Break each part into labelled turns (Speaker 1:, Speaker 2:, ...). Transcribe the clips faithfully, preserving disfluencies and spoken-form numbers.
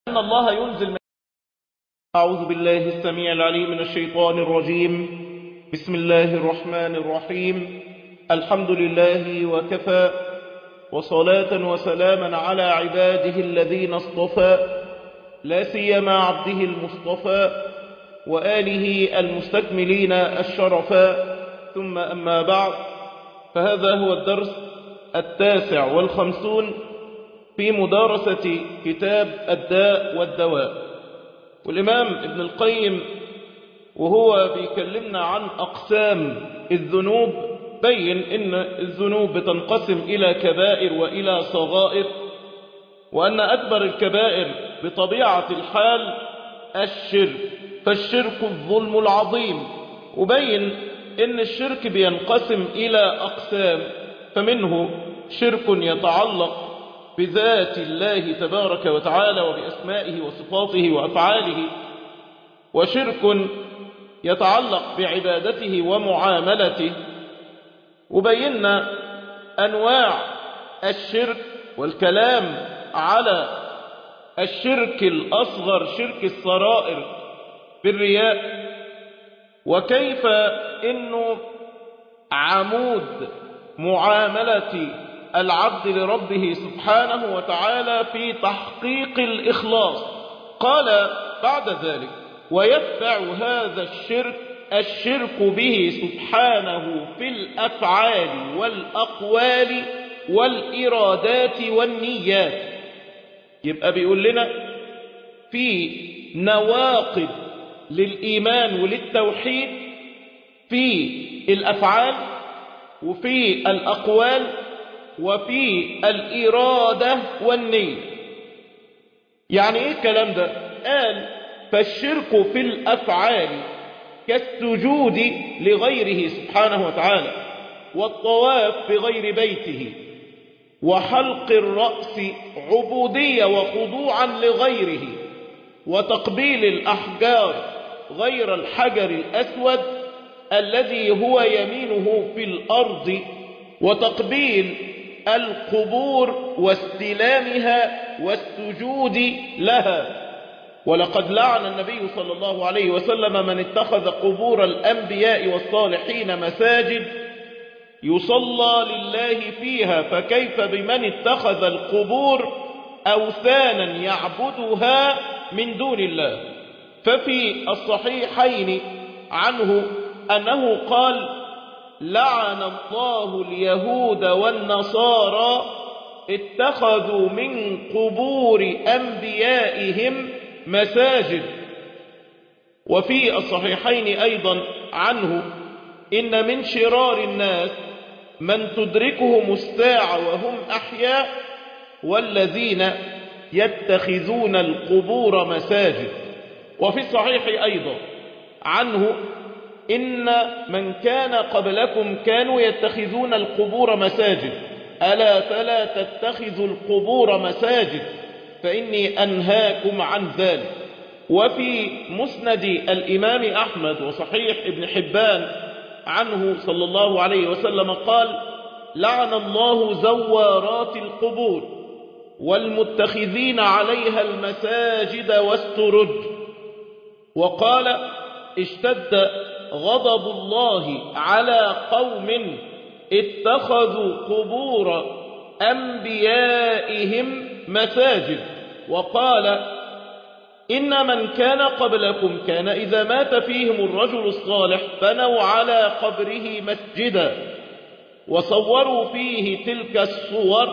Speaker 1: أن الله ينزل من أعوذ بالله السميع العليم من الشيطان الرجيم. بسم الله الرحمن الرحيم. الحمد لله وكفى، وصلاة وسلاما على عباده الذين اصطفى، لا سيما عبده المصطفى وآله المستكملين الشرفا، ثم أما بعد، فهذا هو الدرس التاسع والخمسون في مدارسة كتاب الداء والدواء. والإمام ابن القيم وهو بيكلمنا عن أقسام الذنوب بين إن الذنوب بتنقسم إلى كبائر وإلى صغائر، وأن أكبر الكبائر بطبيعة الحال الشرك، فالشرك الظلم العظيم. وبين إن الشرك بينقسم إلى أقسام، فمنه شرك يتعلق بذات الله تبارك وتعالى وبأسمائه وصفاته وأفعاله، وشرك يتعلق بعبادته ومعاملته. وبينا أنواع الشرك والكلام على الشرك الأصغر، شرك السرائر بالرياء، وكيف إنه عمود معاملة العبد لربه سبحانه وتعالى في تحقيق الإخلاص. قال بعد ذلك: ويتبع هذا الشرك الشرك به سبحانه في الأفعال والأقوال والإرادات والنيات. يبقى بيقول لنا في نواقض للإيمان وللتوحيد في الأفعال وفي الأقوال وفي الإرادة والنية. يعني إيه الكلام ده؟ قال: فالشرك في الأفعال كالسجود لغيره سبحانه وتعالى، والطواف بغير بيته، وحلق الرأس عبودية وخضوعا لغيره، وتقبيل الأحجار غير الحجر الأسود الذي هو يمينه في الأرض، وتقبيل القبور واستلامها والسجود لها. ولقد لعن النبي صلى الله عليه وسلم من اتخذ قبور الأنبياء والصالحين مساجد يصلى لله فيها، فكيف بمن اتخذ القبور أوثانا يعبدها من دون الله. ففي الصحيحين عنه أنه قال: لعن الله اليهود والنصارى اتخذوا من قبور أنبيائهم مساجد. وفي الصحيحين أيضا عنه: إن من شرار الناس من تدركهم الساعة وهم أحياء، والذين يتخذون القبور مساجد. وفي الصحيح أيضا عنه: إن من كان قبلكم كانوا يتخذون القبور مساجد، ألا فلا تتخذوا القبور مساجد فإني أنهاكم عن ذلك. وفي مسند الإمام أحمد وصحيح ابن حبان عنه صلى الله عليه وسلم قال: لعن الله زوارات القبور والمتخذين عليها المساجد والسرج. وقال: اشتد غضب الله على قوم اتخذوا قبور أنبيائهم مساجد. وقال: إن من كان قبلكم كان إذا مات فيهم الرجل الصالح بنوا على قبره مسجدا وصوروا فيه تلك الصور،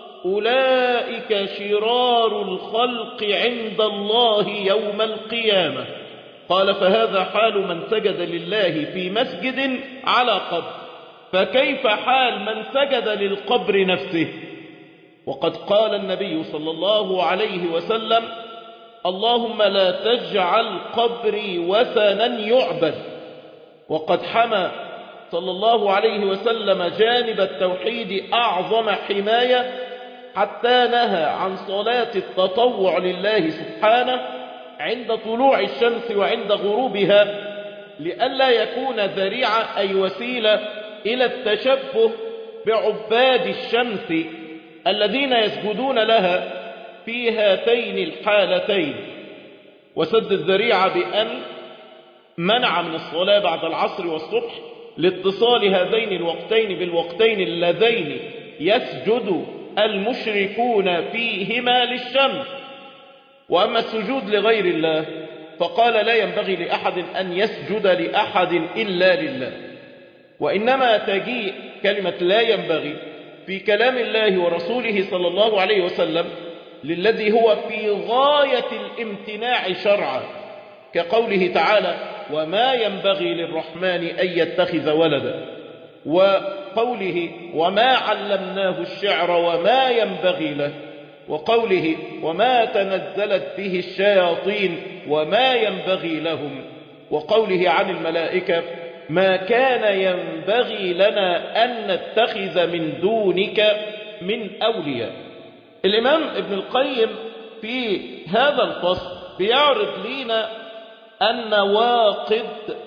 Speaker 1: أولئك شرار الخلق عند الله يوم القيامة. قال: فهذا حال من سجد لله في مسجد على قبر، فكيف حال من سجد للقبر نفسه؟ وقد قال النبي صلى الله عليه وسلم: اللهم لا تجعل قبري وثنا يعبد. وقد حمى صلى الله عليه وسلم جانب التوحيد أعظم حماية، حتى نهى عن صلاة التطوع لله سبحانه عند طلوع الشمس وعند غروبها، لئلا يكون ذريعة أي وسيلة إلى التشبه بعباد الشمس الذين يسجدون لها في هاتين الحالتين، وسد الذريعة بأن منع من الصلاة بعد العصر والصبح لاتصال هذين الوقتين بالوقتين اللذين يسجد المشركون فيهما للشمس. وأما السجود لغير الله فقال لا ينبغي لأحد أن يسجد لأحد إلا لله، وإنما تجيء كلمة لا ينبغي في كلام الله ورسوله صلى الله عليه وسلم للذي هو في غاية الامتناع شرعا، كقوله تعالى وما ينبغي للرحمن أن يتخذ ولدا، وقوله وما علمناه الشعر وما ينبغي له، وقوله وما تنزلت به الشياطين وما ينبغي لهم، وقوله عن الملائكة ما كان ينبغي لنا أن نتخذ من دونك من أولياء. الإمام ابن القيم في هذا الفصل بيعرض لنا النواقض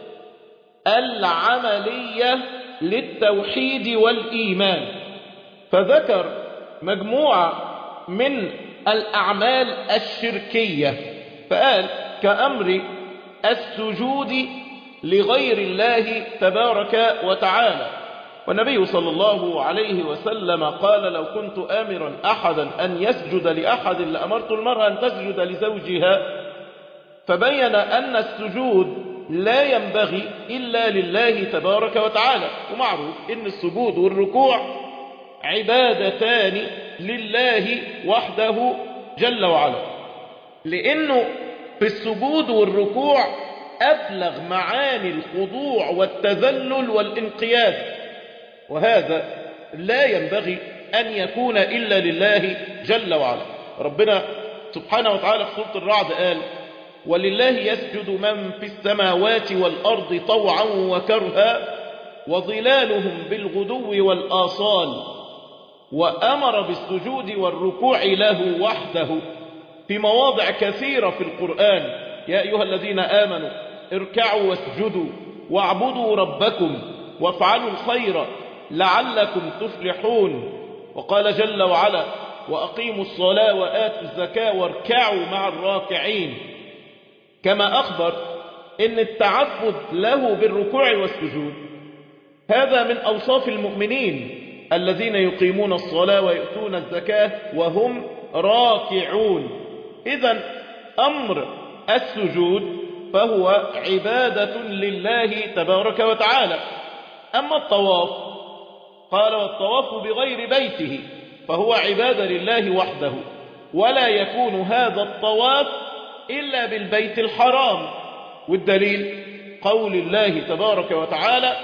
Speaker 1: العملية للتوحيد والإيمان، فذكر مجموعة من الأعمال الشركية، فقال كأمر السجود لغير الله تبارك وتعالى. والنبي صلى الله عليه وسلم قال لو كنت آمرا أحدا أن يسجد لأحد لأمرت المرأة أن تسجد لزوجها، فبين أن السجود لا ينبغي إلا لله تبارك وتعالى. ومعروف إن السجود والركوع عبادتان لله وحده جل وعلا، لأنه في السجود والركوع أبلغ معاني الخضوع والتذلل والانقياد، وهذا لا ينبغي أن يكون إلا لله جل وعلا. ربنا سبحانه وتعالى في سورة الرعد قال ولله يسجد من في السماوات والأرض طوعا وكرها وظلالهم بالغدو والآصال، وأمر بالسجود والركوع له وحده في مواضع كثيرة في القرآن. يا أيها الذين آمنوا اركعوا واسجدوا واعبدوا ربكم وافعلوا الخير لعلكم تفلحون. وقال جل وعلا وأقيموا الصلاة وآتوا الزكاة واركعوا مع الراكعين، كما أخبر إن التعبد له بالركوع والسجود هذا من أوصاف المؤمنين الذين يقيمون الصلاة ويؤتون الزكاة وهم راكعون. إذن أمر السجود فهو عبادة لله تبارك وتعالى. أما الطواف قال والطواف بغير بيته فهو عبادة لله وحده، ولا يكون هذا الطواف إلا بالبيت الحرام، والدليل قول الله تبارك وتعالى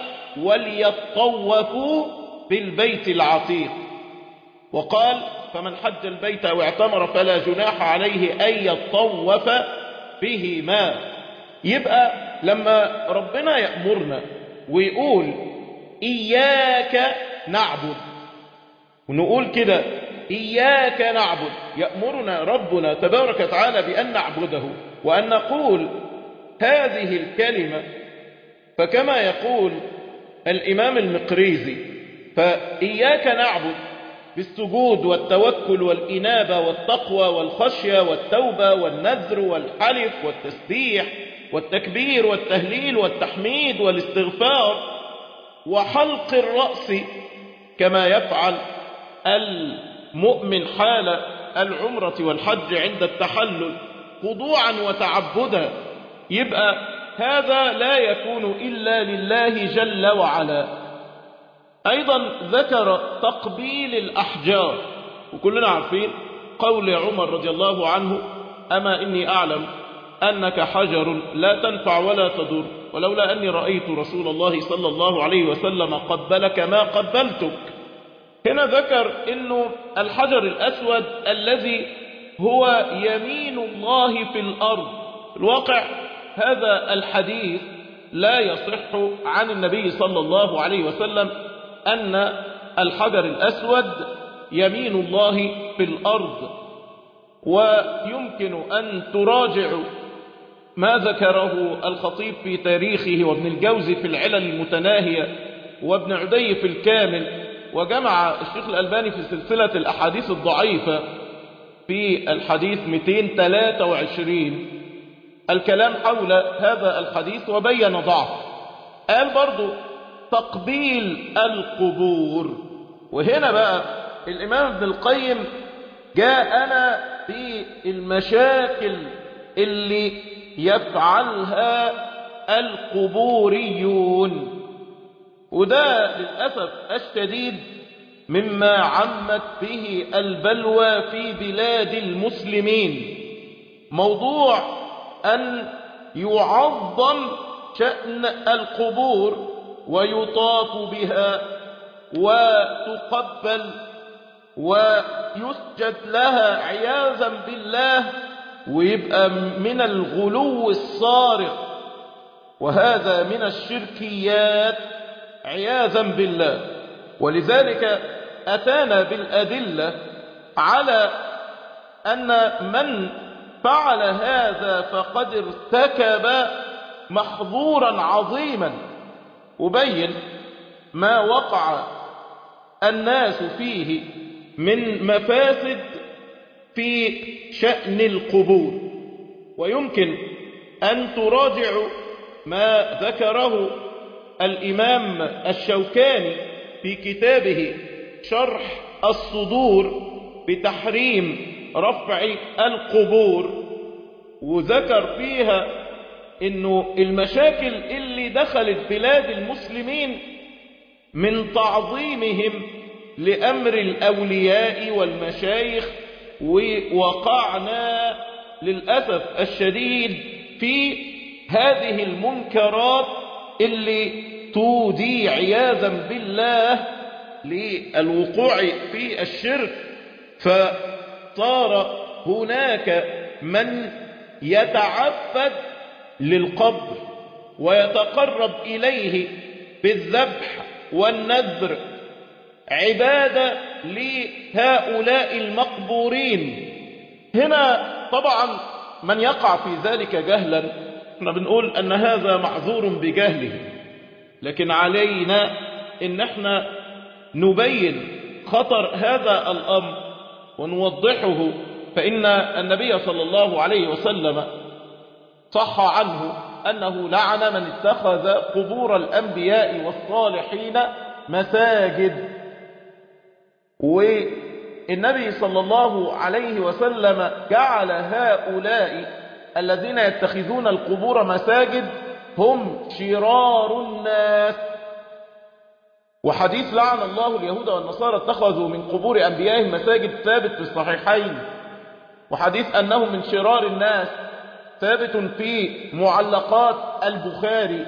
Speaker 1: وليطوفوا بالبيت العتيق. وقال فمن حج البيت أو اعتمر فلا جناح عليه أن يطوف بهما. يبقى لما ربنا يأمرنا ويقول إياك نعبد، ونقول كده إياك نعبد، يأمرنا ربنا تبارك وتعالى بأن نعبده وأن نقول هذه الكلمة. فكما يقول الإمام المقريزي فإياك نعبد بالسجود والتوكل والإنابة والتقوى والخشية والتوبة والنذر والحلف والتسبيح والتكبير والتهليل والتحميد والاستغفار وحلق الرأس كما يفعل المؤمن حال العمرة والحج عند التحلل خضوعا وتعبدا. يبقى هذا لا يكون إلا لله جل وعلا. أيضا ذكر تقبيل الأحجار، وكلنا عارفين قول عمر رضي الله عنه أما إني أعلم أنك حجر لا تنفع ولا تضر، ولولا أني رأيت رسول الله صلى الله عليه وسلم قبلك ما قبلتك. هنا ذكر أنه الحجر الأسود الذي هو يمين الله في الأرض. في الواقع هذا الحديث لا يصح عن النبي صلى الله عليه وسلم أن الحجر الأسود يمين الله في الأرض. ويمكن أن تراجعوا ما ذكره الخطيب في تاريخه وابن الجوزي في العلل المتناهية وابن عدي في الكامل، وجمع الشيخ الألباني في سلسلة الأحاديث الضعيفة في الحديث مئتين وثلاثة وعشرين الكلام حول هذا الحديث وبين ضعف. قال برضو تقبيل القبور. وهنا بقى الإمام ابن القيم جاء أنا في المشاكل اللي يفعلها القبوريون، وده للأسف الشديد مما عمت به البلوى في بلاد المسلمين. موضوع أن يعظم شأن القبور ويطاف بها وتقبل ويسجد لها عياذا بالله، ويبقى من الغلو الصارخ، وهذا من الشركيات عياذا بالله. ولذلك أتانا بالأدلة على أن من فعل هذا فقد ارتكب محظورا عظيما، وبين ما وقع الناس فيه من مفاسد في شأن القبور. ويمكن أن تراجعوا ما ذكره الإمام الشوكاني في كتابه شرح الصدور بتحريم رفع القبور، وذكر فيها إنه المشاكل اللي دخلت بلاد المسلمين من تعظيمهم لأمر الأولياء والمشايخ، ووقعنا للأسف الشديد في هذه المنكرات اللي تودي عياذا بالله للوقوع في الشرك. فصار هناك من يتعبد للقبر ويتقرب إليه بالذبح والنذر عبادة لهؤلاء المقبورين. هنا طبعا من يقع في ذلك جهلا، احنا بنقول أن هذا معذور بجهله، لكن علينا ان احنا نبين خطر هذا الأمر ونوضحه. فإن النبي صلى الله عليه وسلم صح عنه أنه لعن من اتخذ قبور الأنبياء والصالحين مساجد. والنبي صلى الله عليه وسلم جعل هؤلاء الذين يتخذون القبور مساجد هم شرار الناس. وحديث لعن الله اليهود والنصارى اتخذوا من قبور أنبيائهم مساجد ثابت في الصحيحين، وحديث أنهم من شرار الناس ثابت في معلقات البخاري.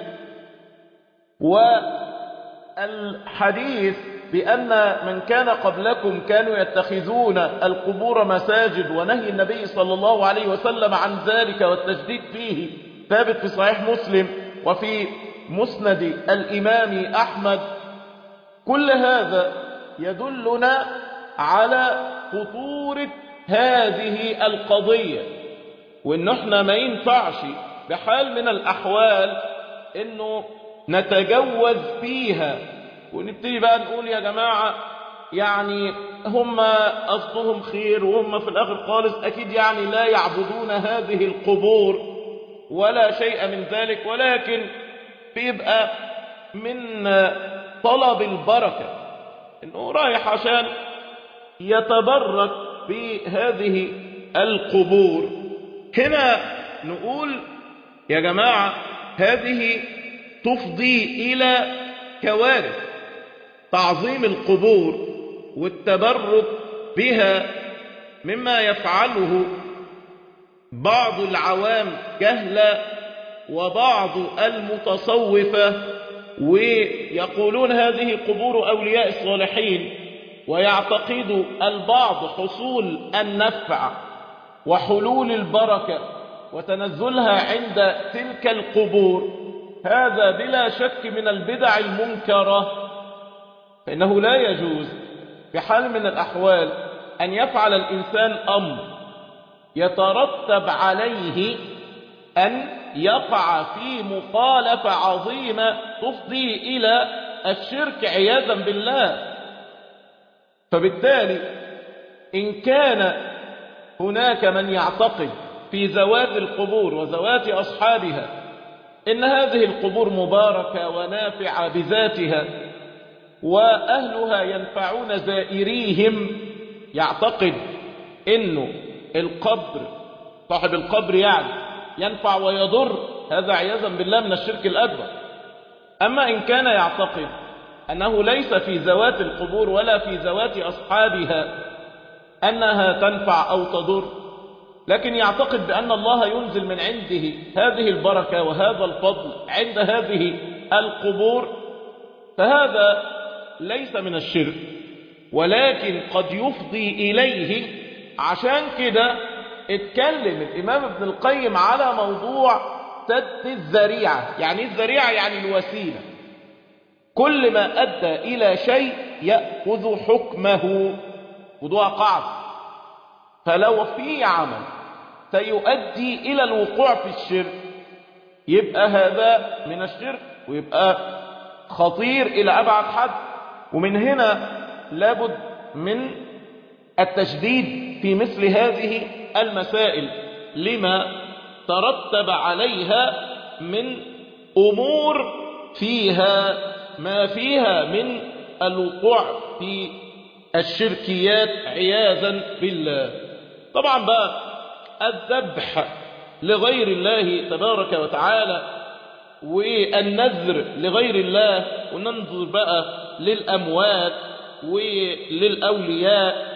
Speaker 1: والحديث بأن من كان قبلكم كانوا يتخذون القبور مساجد ونهي النبي صلى الله عليه وسلم عن ذلك والتشديد فيه ثابت في صحيح مسلم وفي مسند الإمام أحمد. كل هذا يدلنا على خطورة هذه القضية، وإن احنا ما ينفعش بحال من الأحوال إنه نتجوز فيها ونبتدي بقى نقول يا جماعة يعني هم قصدهم خير، وهم في الآخر خالص أكيد يعني لا يعبدون هذه القبور ولا شيء من ذلك، ولكن بيبقى من طلب البركة إنه رايح عشان يتبرك بهذه القبور. هنا نقول يا جماعة هذه تفضي إلى كوارث. تعظيم القبور والتبرك بها مما يفعله بعض العوام جهلا وبعض المتصوفة، ويقولون هذه قبور أولياء الصالحين، ويعتقد البعض حصول النفع وحلول البركة وتنزلها عند تلك القبور. هذا بلا شك من البدع المنكرة، فإنه لا يجوز بحال من الأحوال أن يفعل الإنسان أمر يترتب عليه أن يقع في مخالفة عظيمة تفضي إلى الشرك عياذا بالله. فبالتالي إن كان هناك من يعتقد في ذوات القبور وذوات أصحابها إن هذه القبور مباركة ونافعة بذاتها وأهلها ينفعون زائريهم، يعتقد إنه القبر صاحب القبر يعني ينفع ويضر، هذا عياذا بالله من الشرك الأكبر. أما إن كان يعتقد أنه ليس في ذوات القبور ولا في ذوات أصحابها أنها تنفع أو تضر، لكن يعتقد بأن الله ينزل من عنده هذه البركة وهذا الفضل عند هذه القبور، فهذا ليس من الشرك، ولكن قد يفضي إليه. عشان كده اتكلم الإمام ابن القيم على موضوع سد الذريعة. يعني الذريعة يعني الوسيلة، كل ما أدى إلى شيء يأخذ حكمه، وضوء قاعدة. فلو في عمل سيؤدي إلى الوقوع في الشرك يبقى هذا من الشرك ويبقى خطير إلى أبعد حد. ومن هنا لابد من التشديد في مثل هذه المسائل لما ترتب عليها من أمور فيها ما فيها من الوقوع في الشركيات عياذا بالله. طبعا بقى الذبح لغير الله تبارك وتعالى والنذر لغير الله، وننظر بقى للأموات وللأولياء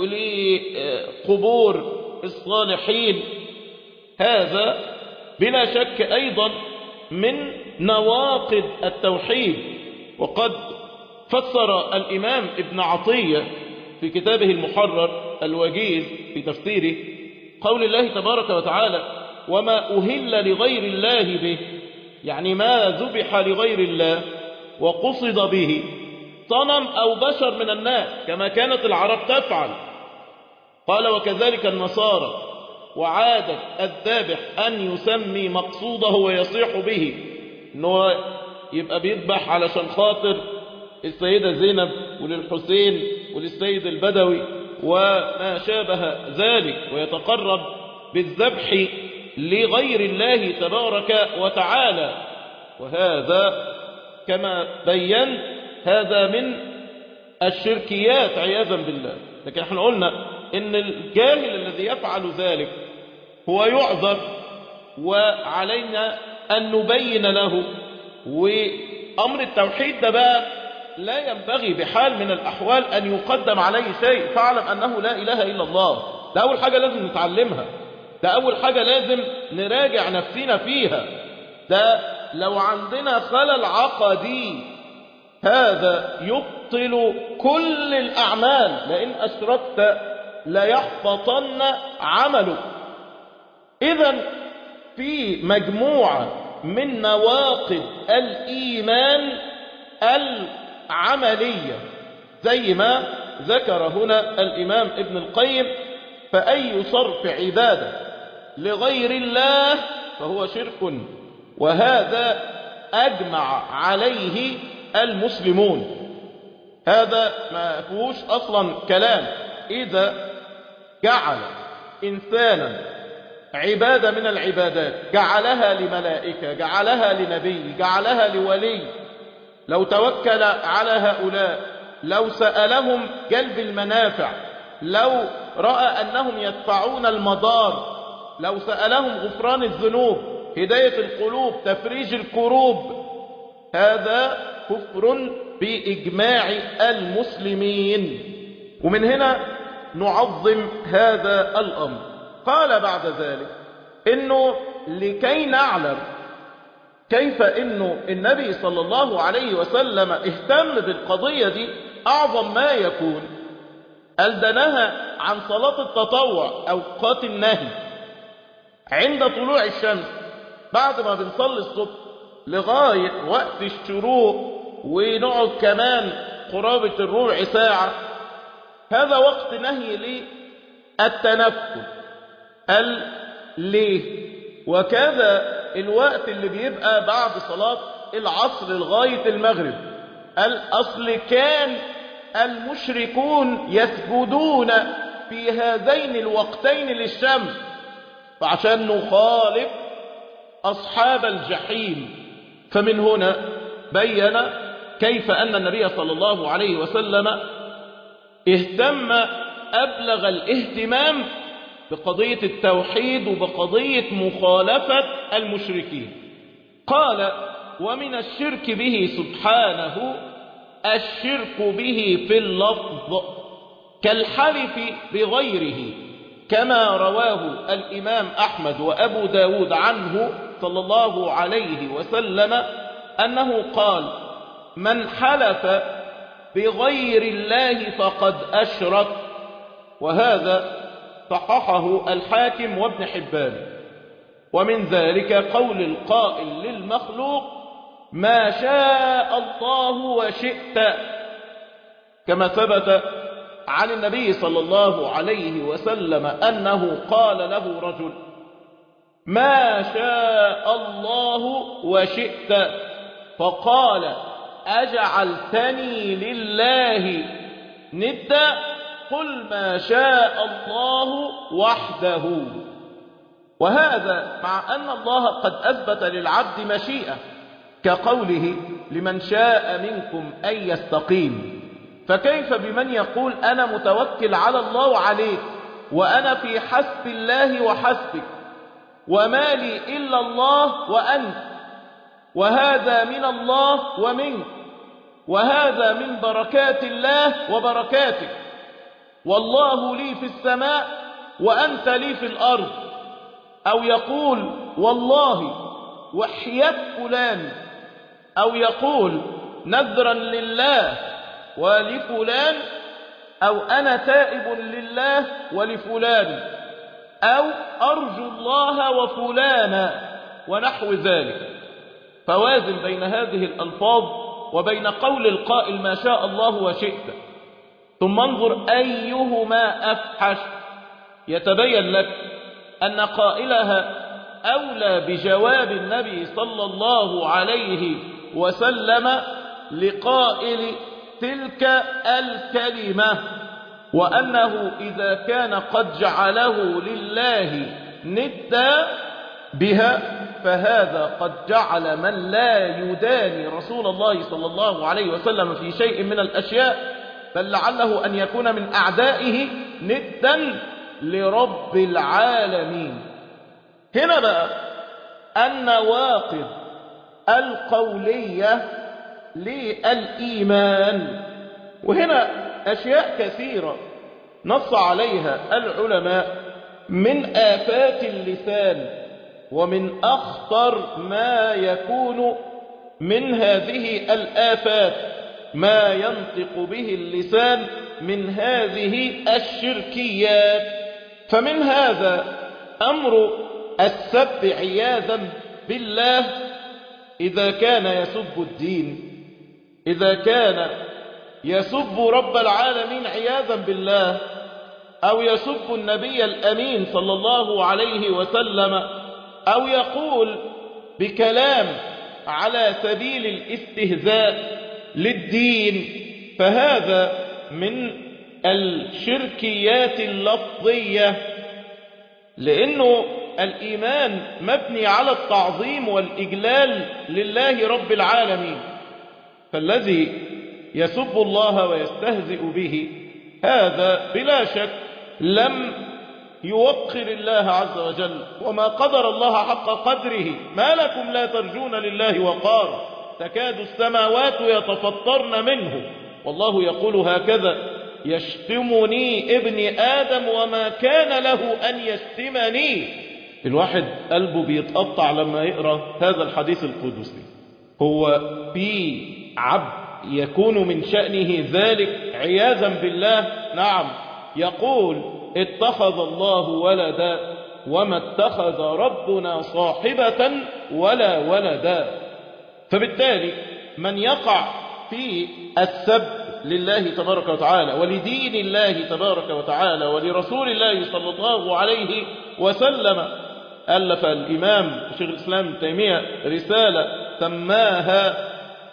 Speaker 1: ولقبور الصالحين، هذا بلا شك أيضا من نواقض التوحيد. وقد فسر الإمام ابن عطية في كتابه المحرر الوجيز في تفسيره قول الله تبارك وتعالى: وما أهل لغير الله به، يعني ما ذبح لغير الله وقصد به صنم أو بشر من الناس كما كانت العرب تفعل. قال: وكذلك النصارى، وعادة الذابح أن يسمي مقصوده ويصيح به، إنه يبقى بيذبح علشان خاطر السيدة زينب وللحسين وللسيد البدوي وما شابه ذلك، ويتقرب بالذبح لغير الله تبارك وتعالى. وهذا كما بين هذا من الشركيات عياذا بالله. لكن احنا قلنا ان الجاهل الذي يفعل ذلك هو يعذر، وعلينا ان نبين له. وامر التوحيد ده بقى لا ينبغي بحال من الاحوال ان يقدم عليه شيء. فاعلم انه لا اله الا الله، ده اول حاجة لازم نتعلمها، ده اول حاجة لازم نراجع نفسنا فيها. ده لو عندنا خلل عقدي هذا يبطل كل الأعمال، لئن أشركت ليحبطن عملك. إذن في مجموعة من نواقض الإيمان العملية زي ما ذكر هنا الإمام ابن القيم: فأي صرف عبادة لغير الله فهو شرك، وهذا أجمع عليه المسلمون. هذا ما فيهوش أصلا كلام. إذا جعل إنسانا عبادة من العبادات، جعلها لملائكة، جعلها لنبي، جعلها لولي، لو توكل على هؤلاء، لو سألهم جلب المنافع، لو رأى أنهم يدفعون المضار، لو سألهم غفران الذنوب، هداية القلوب، تفريج الكروب، هذا كفر بإجماع المسلمين. ومن هنا نعظم هذا الأمر. قال بعد ذلك إنه لكي نعلم كيف إنه النبي صلى الله عليه وسلم اهتم بالقضية دي أعظم ما يكون، ألدنها عن صلاة التطوع أوقات النهي عند طلوع الشمس، بعد ما بنصلي الصبح لغاية وقت الشروق ونقعد كمان قرابة الربع ساعة، هذا وقت نهي للتنفل. قال ليه؟ وكذا الوقت اللي بيبقى بعد صلاة العصر لغاية المغرب. قال أصل كان المشركون يسجدون في هذين الوقتين للشمس، فعشان نخالف أصحاب الجحيم. فمن هنا بين كيف أن النبي صلى الله عليه وسلم اهتم أبلغ الاهتمام بقضية التوحيد وبقضية مخالفة المشركين. قال: ومن الشرك به سبحانه الشرك به في اللفظ كالحلف بغيره، كما رواه الإمام أحمد وأبو داود عنه صلى الله عليه وسلم أنه قال: من حلف بغير الله فقد أشرك. وهذا صححه الحاكم وابن حبان. ومن ذلك قول القائل للمخلوق: ما شاء الله وشئت، كما ثبت عن النبي صلى الله عليه وسلم أنه قال له رجل: ما شاء الله وشئت، فقال: أجعلتني لله ندا؟ قل ما شاء الله وحده. وهذا مع أن الله قد أثبت للعبد مشيئة، كقوله: لمن شاء منكم أن يستقيم. فكيف بمن يقول: أنا متوكل على الله وعليك، وأنا في حسب الله وحسبك، وما لي إلا الله وأنت، وهذا من الله ومنك، وهذا من بركات الله وبركاتك، والله لي في السماء وأنت لي في الأرض. أو يقول: والله وحياة فلان، أو يقول: نذرا لله ولفلان، أو أنا تائب لله ولفلان، أو أرجو الله وفلانا، ونحو ذلك. فوازن بين هذه الألفاظ وبين قول القائل: ما شاء الله وشئت، ثم انظر أيهما أفحش، يتبين لك أن قائلها أولى بجواب النبي صلى الله عليه وسلم لقائل تلك الكلمة، وأنه إذا كان قد جعله لله ندا بها فهذا قد جعل من لا يداني رسول الله صلى الله عليه وسلم في شيء من الأشياء، بل لعله أن يكون من أعدائه ندا لرب العالمين. هنا بقى النواقض القولية للإيمان، وهنا أشياء كثيرة نص عليها العلماء من آفات اللسان، ومن أخطر ما يكون من هذه الآفات ما ينطق به اللسان من هذه الشركيات. فمن هذا أمر السب عياذا بالله، إذا كان يسب الدين، إذا كان يسب رب العالمين عياذا بالله، أو يسب النبي الأمين صلى الله عليه وسلم، أو يقول بكلام على سبيل الاستهزاء للدين، فهذا من الشركيات اللفظية، لأنه الإيمان مبني على التعظيم والإجلال لله رب العالمين. فالذي يسب الله ويستهزئ به هذا بلا شك لم يوقر الله عز وجل، وما قدر الله حق قدره. ما لكم لا ترجون لله وقارا، تكاد السماوات يتفطرن منه، والله يقول هكذا: يشتمني ابن آدم وما كان له أن يشتمني. الواحد قلبه بيتقطع لما يقرأ هذا الحديث القدسي. هو في عبد يكون من شأنه ذلك عياذا بالله؟ نعم، يقول: اتخذ الله ولدا وما اتخذ ربنا صاحبة ولا ولدا. فبالتالي من يقع في السب لله تبارك وتعالى ولدين الله تبارك وتعالى ولرسول الله صلى الله عليه وسلم، ألف الإمام شيخ الإسلام ابن تيمية رسالة سماها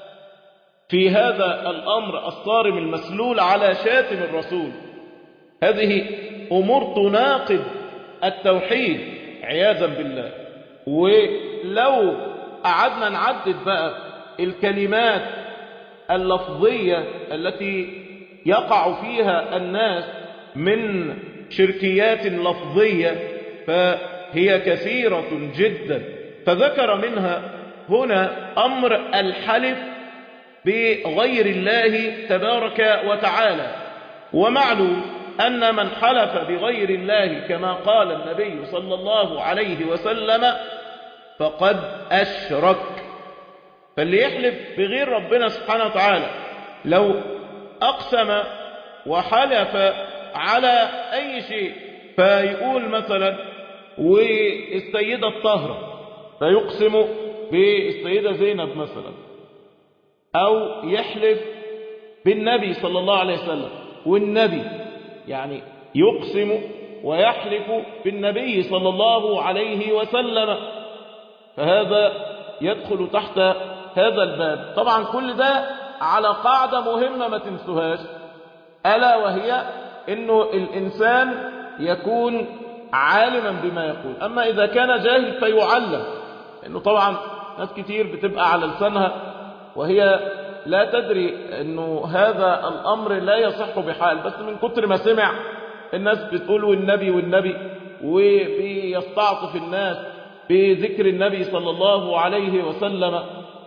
Speaker 1: في هذا الأمر الصارم المسلول على شاتم الرسول. هذه أمور تناقض التوحيد عياذا بالله. ولو قعدنا نعدد بقى الكلمات اللفظية التي يقع فيها الناس من شركيات لفظية فهي كثيرة جدا، فذكر منها هنا أمر الحلف بغير الله تبارك وتعالى. ومعلوم أن من حلف بغير الله كما قال النبي صلى الله عليه وسلم فقد أشرك. فاللي يحلف بغير ربنا سبحانه وتعالى لو أقسم وحلف على أي شيء، فيقول مثلا والسيدة الطاهرة فيقسم بالسيدة زينب مثلا، أو يحلف بالنبي صلى الله عليه وسلم والنبي، يعني يقسم ويحلف بالنبي صلى الله عليه وسلم، فهذا يدخل تحت هذا الباب. طبعا كل ده على قاعدة مهمة ما تنسوهاش، ألا وهي إنه الإنسان يكون عالما بما يقول. أما إذا كان جاهل فيعلم، إنه طبعا ناس كتير بتبقى على لسانها وهي لا تدري إنه هذا الأمر لا يصح بحال، بس من كتر ما سمع الناس بتقول والنبي والنبي، وبيستعطف الناس بذكر النبي صلى الله عليه وسلم،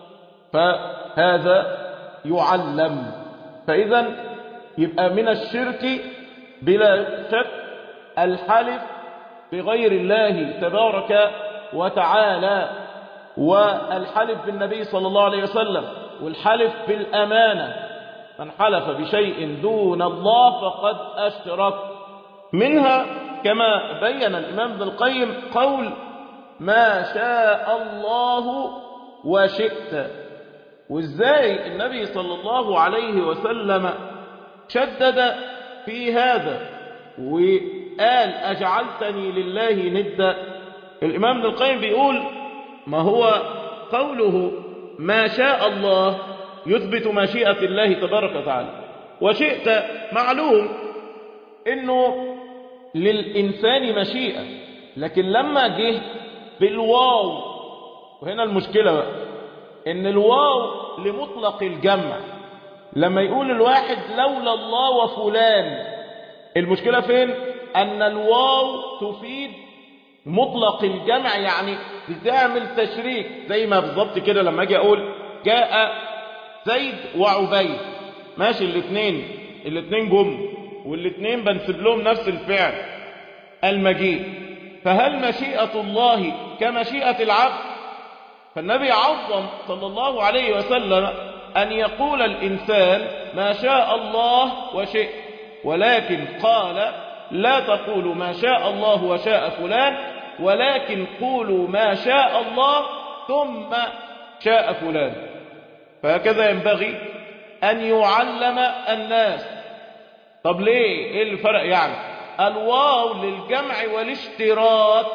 Speaker 1: فهذا يعلم. فإذا يبقى من الشرك بلا شك الحلف بغير الله تبارك وتعالى، والحلف بالنبي صلى الله عليه وسلم، والحلف بالأمانة. من حلف بشيء دون الله فقد أشرك. منها كما بين الإمام ابن القيم قول ما شاء الله وشئت. وإزاي النبي صلى الله عليه وسلم شدد في هذا وقال أجعلتني لله ندا. الإمام ابن القيم بيقول ما هو قوله ما شاء الله يثبت مشيئة الله تبارك وتعالى، وشئت معلوم إنه للإنسان مشيئة، لكن لما جه بالواو، وهنا المشكلة بقى إن الواو لمطلق الجمع. لما يقول الواحد لولا الله وفلان، المشكلة فين؟ أن الواو تفيد مطلق الجمع، يعني بتعمل تشريك. زي ما بالضبط كده لما أجي أقول جاء زيد وعبيد، ماشي، الاثنين الاثنين جم والاثنين بنسب لهم نفس الفعل المجيء، فهل مشيئة الله كمشيئة العبد؟ فالنبي عظم صلى الله عليه وسلم أن يقول الإنسان ما شاء الله وشئ، ولكن قال لا تقولوا ما شاء الله وشاء فلان، ولكن قولوا ما شاء الله ثم شاء فلان. فهكذا ينبغي أن يعلم الناس. طب ليه؟ إيه الفرق يعني؟ الواو للجمع والاشتراك،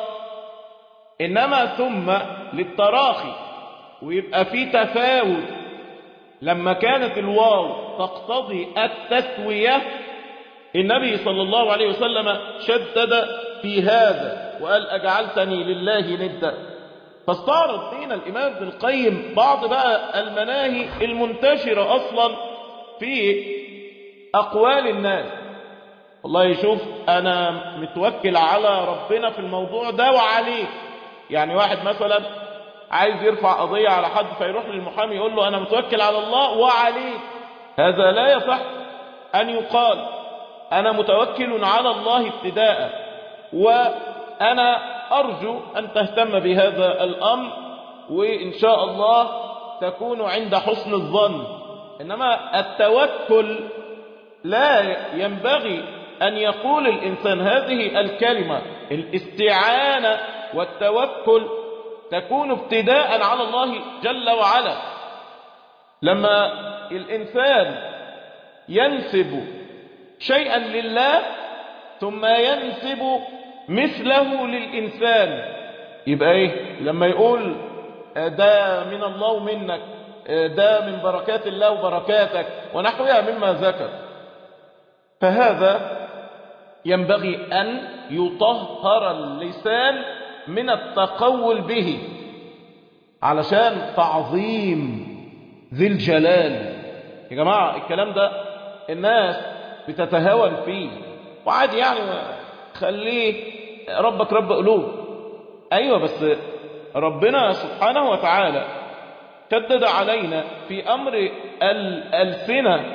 Speaker 1: إنما ثم للتراخي، ويبقى في تفاوت. لما كانت الواو تقتضي التسوية النبي صلى الله عليه وسلم شدد في هذا وقال أجعلتني لله ندا. فاستعرض فينا الإمام ابن القيم بعض بقى المناهي المنتشرة أصلا في أقوال الناس. والله يشوف أنا متوكل على ربنا في الموضوع ده وعليك. يعني واحد مثلا عايز يرفع قضية على حد فيروح للمحامي يقول له أنا متوكل على الله وعليك. هذا لا يصح أن يقال أنا متوكل على الله ابتداء، وأنا أرجو أن تهتم بهذا الأمر وإن شاء الله تكون عند حسن الظن. إنما التوكل لا ينبغي أن يقول الإنسان هذه الكلمة. الاستعانة والتوكل تكون ابتداء على الله جل وعلا. لما الإنسان ينسب شيئا لله ثم ينسب مثله للإنسان، يبقى إيه؟ لما يقول ده من الله ومنك، ده من بركات الله وبركاتك ونحوها مما ذكر، فهذا ينبغي أن يطهر اللسان من التقول به علشان تعظيم ذي الجلال. يا جماعة الكلام ده الناس بتتهاون فيه، وعادي يعني خليه ربك رب قلوب. أيوة، بس ربنا سبحانه وتعالى شدد علينا في أمر الألسنة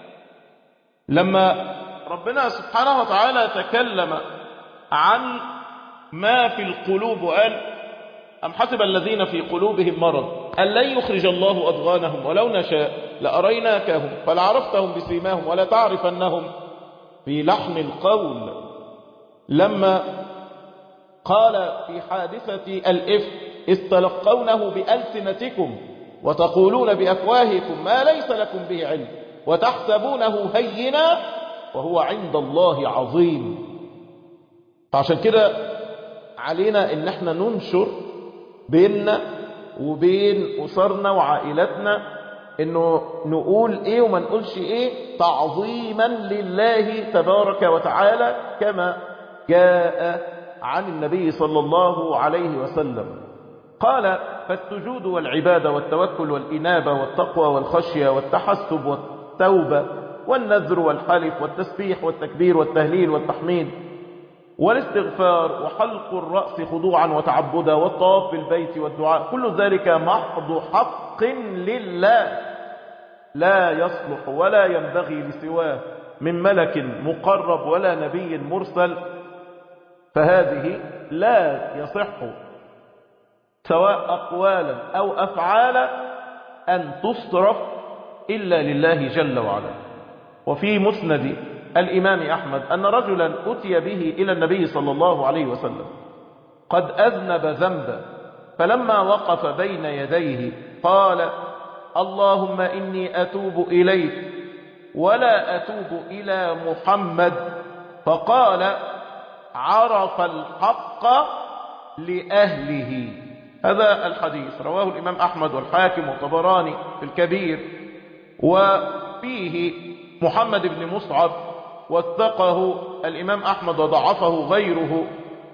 Speaker 1: لما ربنا سبحانه وتعالى تكلم عن ما في القلوب وقال: أم حسب الذين في قلوبهم مرض أن لن يخرج الله أضغانهم ولو نشاء لأريناكهم فلعرفتهم بسيماهم ولتعرفنهم في لحن القول. لما قال في حادثة الإفك: استلقونه بألسنتكم وتقولون بأفواهكم ما ليس لكم به علم وتحسبونه هينا وهو عند الله عظيم. فعشان كده علينا ان احنا ننشر بيننا وبين أسرنا وعائلتنا انه نقول ايه وما نقولش ايه، تعظيما لله تبارك وتعالى كما جاء عن النبي صلى الله عليه وسلم. قال: فالسجود والعبادة والتوكل والإنابة والتقوى والخشية والتحسب والتوبة والنذر والحلف والتسبيح والتكبير والتهليل والتحميد والاستغفار وحلق الرأس خضوعا وتعبدا والطواف بالبيت والدعاء، كل ذلك محض حق لله لا يصلح ولا ينبغي لسواه من ملك مقرب ولا نبي مرسل، فهذه لا يصح سواء أقوالا أو أفعالا أن تصرف إلا لله جل وعلا. وفي مسند الإمام أحمد أن رجلا أتي به إلى النبي صلى الله عليه وسلم قد أذنب ذنبا، فلما وقف بين يديه قال: اللهم إني أتوب إليك ولا أتوب إلى محمد. فقال: عرف الحق لأهله. هذا الحديث رواه الإمام أحمد والحاكم والطبراني في الكبير، وفيه محمد بن مصعب وثقه الإمام أحمد وضعفه غيره،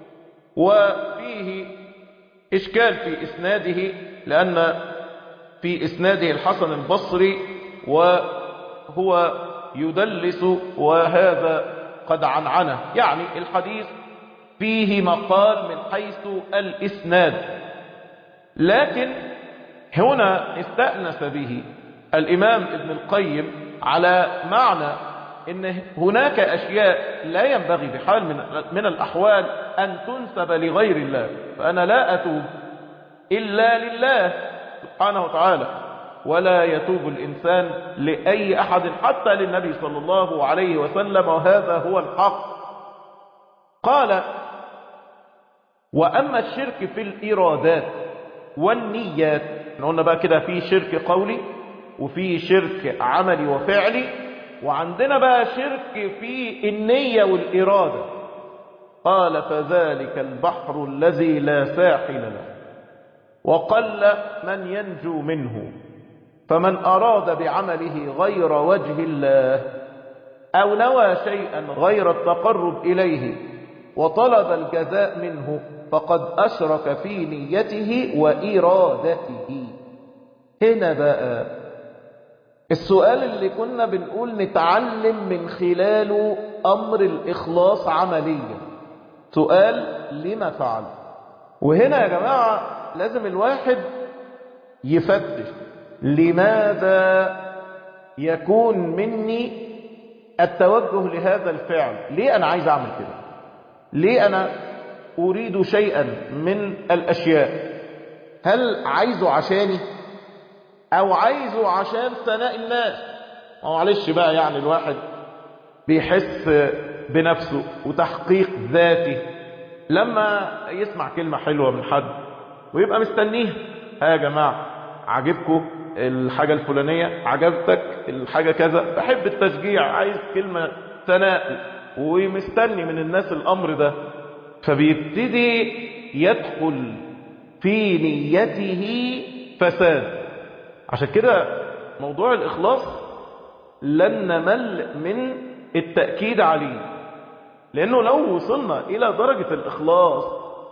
Speaker 1: وفيه إشكال في إسناده لأن في إسناده الحسن البصري وهو يدلس وهذا قد عنعنه، يعني الحديث فيه مقال من حيث الإسناد، لكن هنا استأنس به الإمام ابن القيم على معنى إن هناك أشياء لا ينبغي بحال من, من الأحوال أن تنسب لغير الله، فأنا لا أتوب إلا لله سبحانه وتعالى، ولا يتوب الإنسان لأي أحد حتى للنبي صلى الله عليه وسلم، وهذا هو الحق. قال: وأما الشرك في الإرادات والنيات، قلنا بقى كده في شرك قولي وفي شرك عملي وفعلي، وعندنا بقى شرك في النية والإرادة. قال: فذلك البحر الذي لا ساحل له وقل من ينجو منه، فمن أراد بعمله غير وجه الله أو نوى شيئا غير التقرب إليه وطلب الجزاء منه فقد أشرك في نيته وإرادته. هنا بقى السؤال اللي كنا بنقول نتعلم من خلاله أمر الإخلاص عمليا، سؤال: لما فعل؟ وهنا يا جماعة لازم الواحد يفتش لماذا يكون مني التوجه لهذا الفعل؟ ليه أنا عايز أعمل كده؟ ليه أنا أريد شيئا من الأشياء؟ هل عايزه عشاني أو عايزه عشان ثناء الناس؟ معلش بقى، يعني الواحد بيحس بنفسه وتحقيق ذاته لما يسمع كلمة حلوة من حد ويبقى مستنيها. ها يا جماعة، عجبكم الحاجة الفلانية؟ عجبتك الحاجة كذا؟ بحب التشجيع، عايز كلمة ثناء، ومستني من الناس الأمر ده، فبيبتدي يدخل في نيته فساد. عشان كده موضوع الإخلاص لن نمل من التأكيد عليه، لأنه لو وصلنا إلى درجة الإخلاص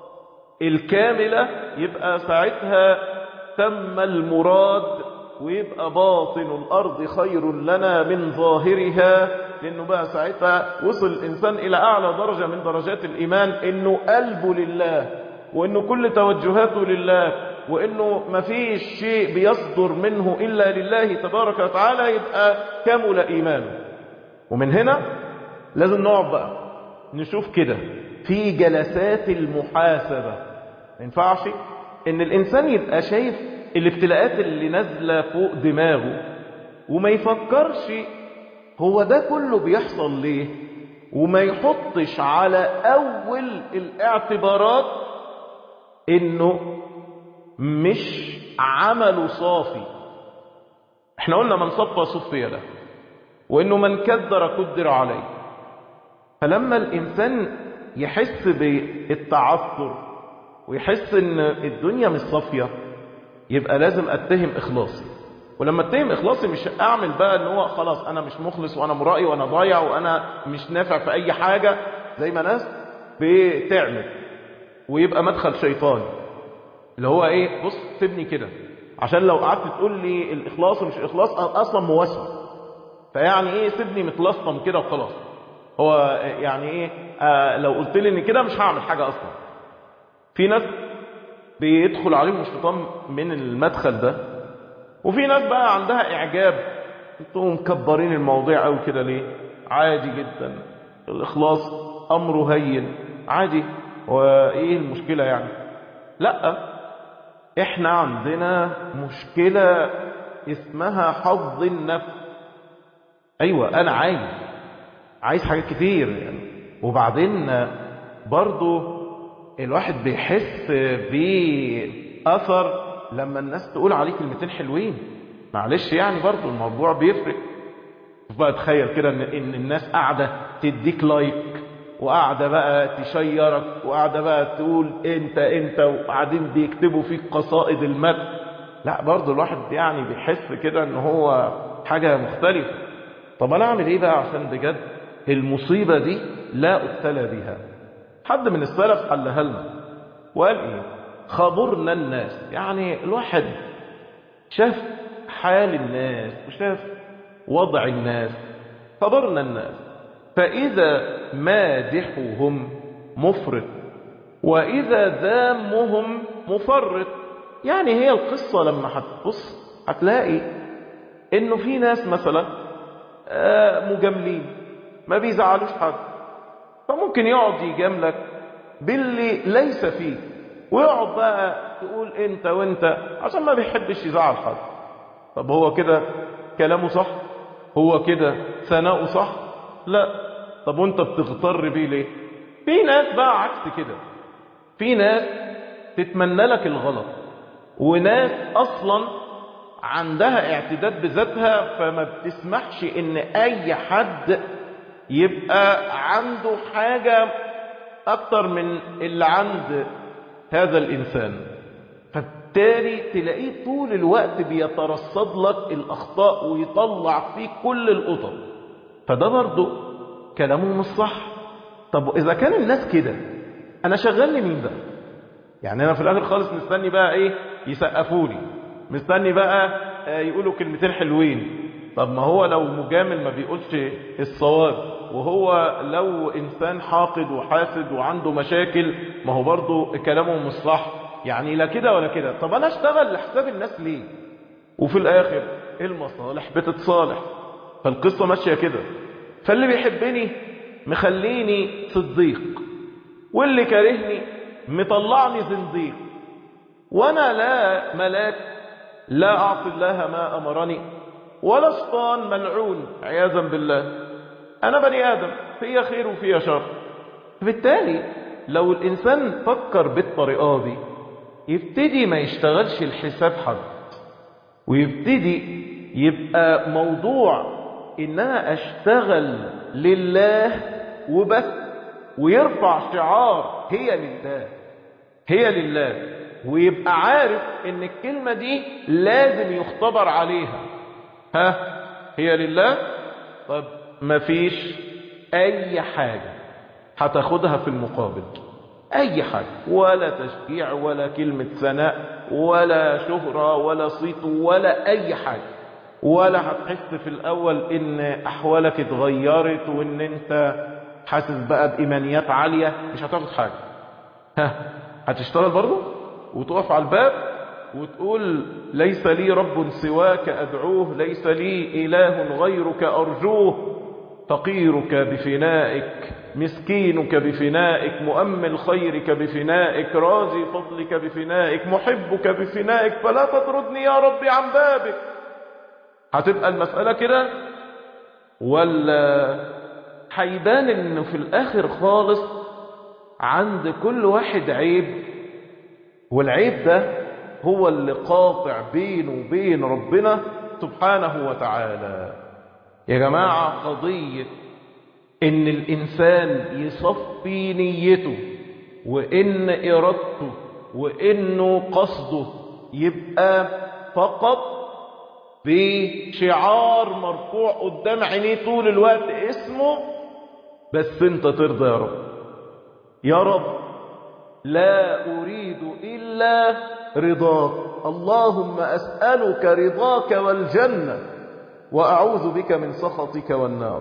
Speaker 1: الكاملة يبقى ساعتها تم المراد، ويبقى باطن الأرض خير لنا من ظاهرها، لأنه بقى ساعتها وصل الإنسان إلى أعلى درجة من درجات الإيمان، إنه قلبه لله، وإنه كل توجهاته لله، وإنه مفيش شيء بيصدر منه إلا لله تبارك وتعالى، يبقى كامل إيمانه. ومن هنا لازم نقعد بقى نشوف كده في جلسات المحاسبة. ما ينفعش إن الإنسان يبقى شايف الابتلاءات اللي نازلة فوق دماغه وما يفكرش هو ده كله بيحصل ليه، وما يحطش على أول الاعتبارات إنه مش عمله صافي. احنا قلنا من صفى صفي له، وإنه من كدر قدر عليه. فلما الإنسان يحس بالتعثر ويحس إن الدنيا مش صافية، يبقى لازم أتهم إخلاصي. ولما أتهم إخلاصي مش أعمل بقى إن هو خلاص أنا مش مخلص وأنا مرائي وأنا ضايع وأنا مش نافع في أي حاجة زي ما ناس بتعمل، ويبقى مدخل شيطاني اللي هو إيه، بص سيبني كده، عشان لو قعدت تقول لي الإخلاص ومش إخلاص أصلا موسوس، فيعني إيه سيبني متلصم كده وخلاص. هو يعني إيه آه لو قلت لي إن كده مش هعمل حاجة أصلا. في ناس بيدخل عليهم الشيطان من المدخل ده، وفي ناس بقى عندها إعجاب، انتوا مكبرين الموضوع قوي كده ليه؟ عادي جدا، الإخلاص أمره هين عادي، وإيه المشكلة يعني؟ لا، إحنا عندنا مشكلة اسمها حظ النفس. أيوة أنا عايز عايز حاجات كتير يعني. وبعدين برضو الواحد بيحس بأثر لما الناس تقول عليه كلمتين حلوين، معلش يعني برضو الموضوع بيفرق. بقى تخيل كده ان إن الناس قاعدة تديك لايك، وقاعدة بقى تشيرك، وقاعدة بقى تقول انت انت وقاعدين بيكتبوا فيك قصائد المدح. لا برضو الواحد يعني بيحس كده ان هو حاجة مختلفة. طب انا اعمل ايه بقى عشان بجد المصيبة دي لا ابتلى بها؟ حد من السلف حلها لنا وقال ايه؟ خبرنا الناس. يعني الواحد شاف حال الناس وشاف وضع الناس، خبرنا الناس، فإذا مادحهم مفرط وإذا ذامهم مفرط. يعني هي القصة لما هتبص هتلاقي انه في ناس مثلا مجاملين ما بيزعلوش حد، فممكن يقعد يجاملك باللي ليس فيه، ويقعد بقى تقول انت وانت عشان ما بيحبش يزعل حد. طب هو كده كلامه صح؟ هو كده ثناؤه صح؟ لا. طب وانت بتغتر بيه ليه؟ في ناس بقى عكس كده، في ناس تتمنى لك الغلط، وناس اصلا عندها اعتداد بذاتها، فما بتسمحش ان اي حد يبقى عنده حاجة اكتر من اللي عند هذا الانسان. فبالتالي تلاقيه طول الوقت بيترصد لك الاخطاء ويطلع فيك كل القطط. فده برضو كلامه مش صح. طب اذا كان الناس كده انا شغال لمين بقى؟ يعني انا في الاخر خالص مستني بقى ايه؟ يسقفوني، مستني بقى يقولوا كلمتين حلوين. طب ما هو لو مجامل ما بيقولش الصواب، وهو لو انسان حاقد وحاسد وعنده مشاكل ما هو برضو كلامه مش صح. يعني لا كده ولا كده. طب انا اشتغل لحساب الناس ليه؟ وفي الاخر المصالح بتتصالح. فالقصة ماشية كده. فاللي بيحبني مخليني صديق، واللي كارهني مطلعني زنديق، وانا لا ملاك لا اعصي الله ما امرني، ولا شيطان ملعون عياذا بالله. انا بني ادم فيا خير وفيا شر. بالتالي لو الانسان فكر بالطريقه دي يبتدي ما يشتغلش الحساب حد، ويبتدي يبقى موضوع ان انا اشتغل لله وبس، ويرفع شعار هي لله هي لله، ويبقى عارف ان الكلمة دي لازم يختبر عليها. ها هي لله؟ طب مفيش اي حاجة هتاخدها في المقابل أي حاجة، ولا تشجيع ولا كلمة ثناء ولا شهرة ولا صيت ولا أي حاجة، ولا هتحس في الأول إن أحوالك اتغيرت وإن أنت حاسس بقى بإيمانيات عالية. مش هتاخد حاجة. ها، هتشتغل برضو وتقف على الباب وتقول ليس لي رب سواك أدعوه، ليس لي إله غيرك أرجوه، فقيرك بفنائك، مسكينك بفنائك، مؤمل خيرك بفنائك، راجي فضلك بفنائك، محبك بفنائك، فلا تطردني يا ربي عن بابك. هتبقى المسألة كده، ولا هيبان انه في الاخر خالص عند كل واحد عيب، والعيب ده هو اللي قاطع بينه وبين ربنا سبحانه وتعالى. يا جماعة، قضية ان الانسان يصفي نيته وان ارادته وانه قصده يبقى فقط بشعار مرفوع قدام عينيه طول الوقت اسمه بس انت ترضى يا رب. يا رب لا اريد الا رضاك، اللهم اسألك رضاك والجنة واعوذ بك من سخطك والنار.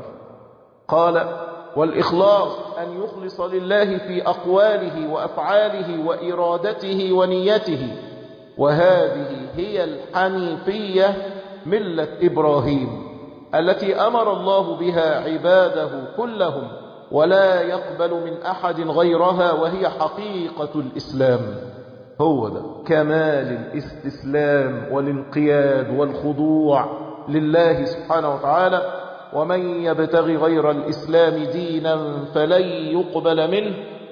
Speaker 1: قال والإخلاص أن يخلص لله في أقواله وأفعاله وإرادته ونيته، وهذه هي الحنيفية ملة إبراهيم التي أمر الله بها عباده كلهم، ولا يقبل من أحد غيرها، وهي حقيقة الإسلام. هو ده كمال الاستسلام والانقياد والخضوع لله سبحانه وتعالى. ومن يبتغي غير الإسلام دينا فلن يقبل منه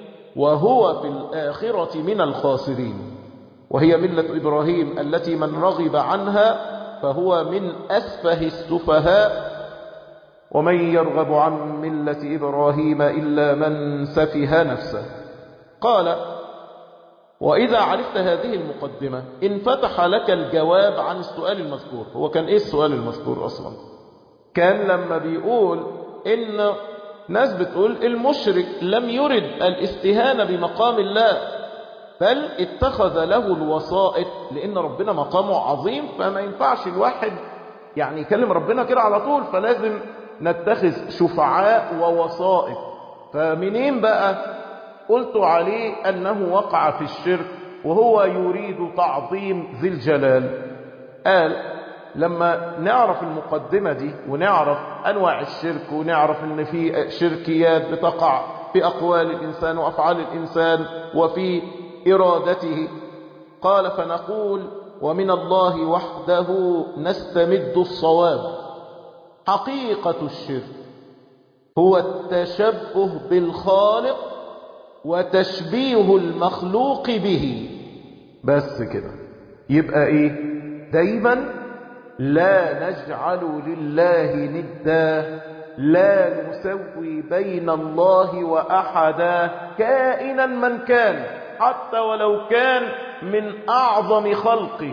Speaker 1: وهو في الآخرة من الخاسرين. وهي ملة إبراهيم التي من رغب عنها فهو من أسفه السفهاء، ومن يرغب عن ملة إبراهيم إلا من سفه نفسه. قال وإذا عرفت هذه المقدمة انفتح لك الجواب عن السؤال المذكور. هو كان إيه السؤال المذكور أصلا؟ كان لما بيقول إن ناس بتقول المشرك لم يرد الاستهانة بمقام الله، بل اتخذ له الوسائط، لأن ربنا مقامه عظيم فما ينفعش الواحد يعني يكلم ربنا كده على طول، فلازم نتخذ شفعاء ووسائط. فمنين بقى قلت عليه أنه وقع في الشرك وهو يريد تعظيم ذي الجلال؟ قال لما نعرف المقدمة دي ونعرف أنواع الشرك ونعرف أن في شركيات بتقع في أقوال الإنسان وأفعال الإنسان وفي إرادته، قال فنقول ومن الله وحده نستمد الصواب. حقيقة الشرك هو التشبه بالخالق وتشبيه المخلوق به، بس كده. يبقى إيه؟ دايما لا نجعل لله ندا، لا نسوي بين الله وأحدا كائنا من كان، حتى ولو كان من أعظم خلقه،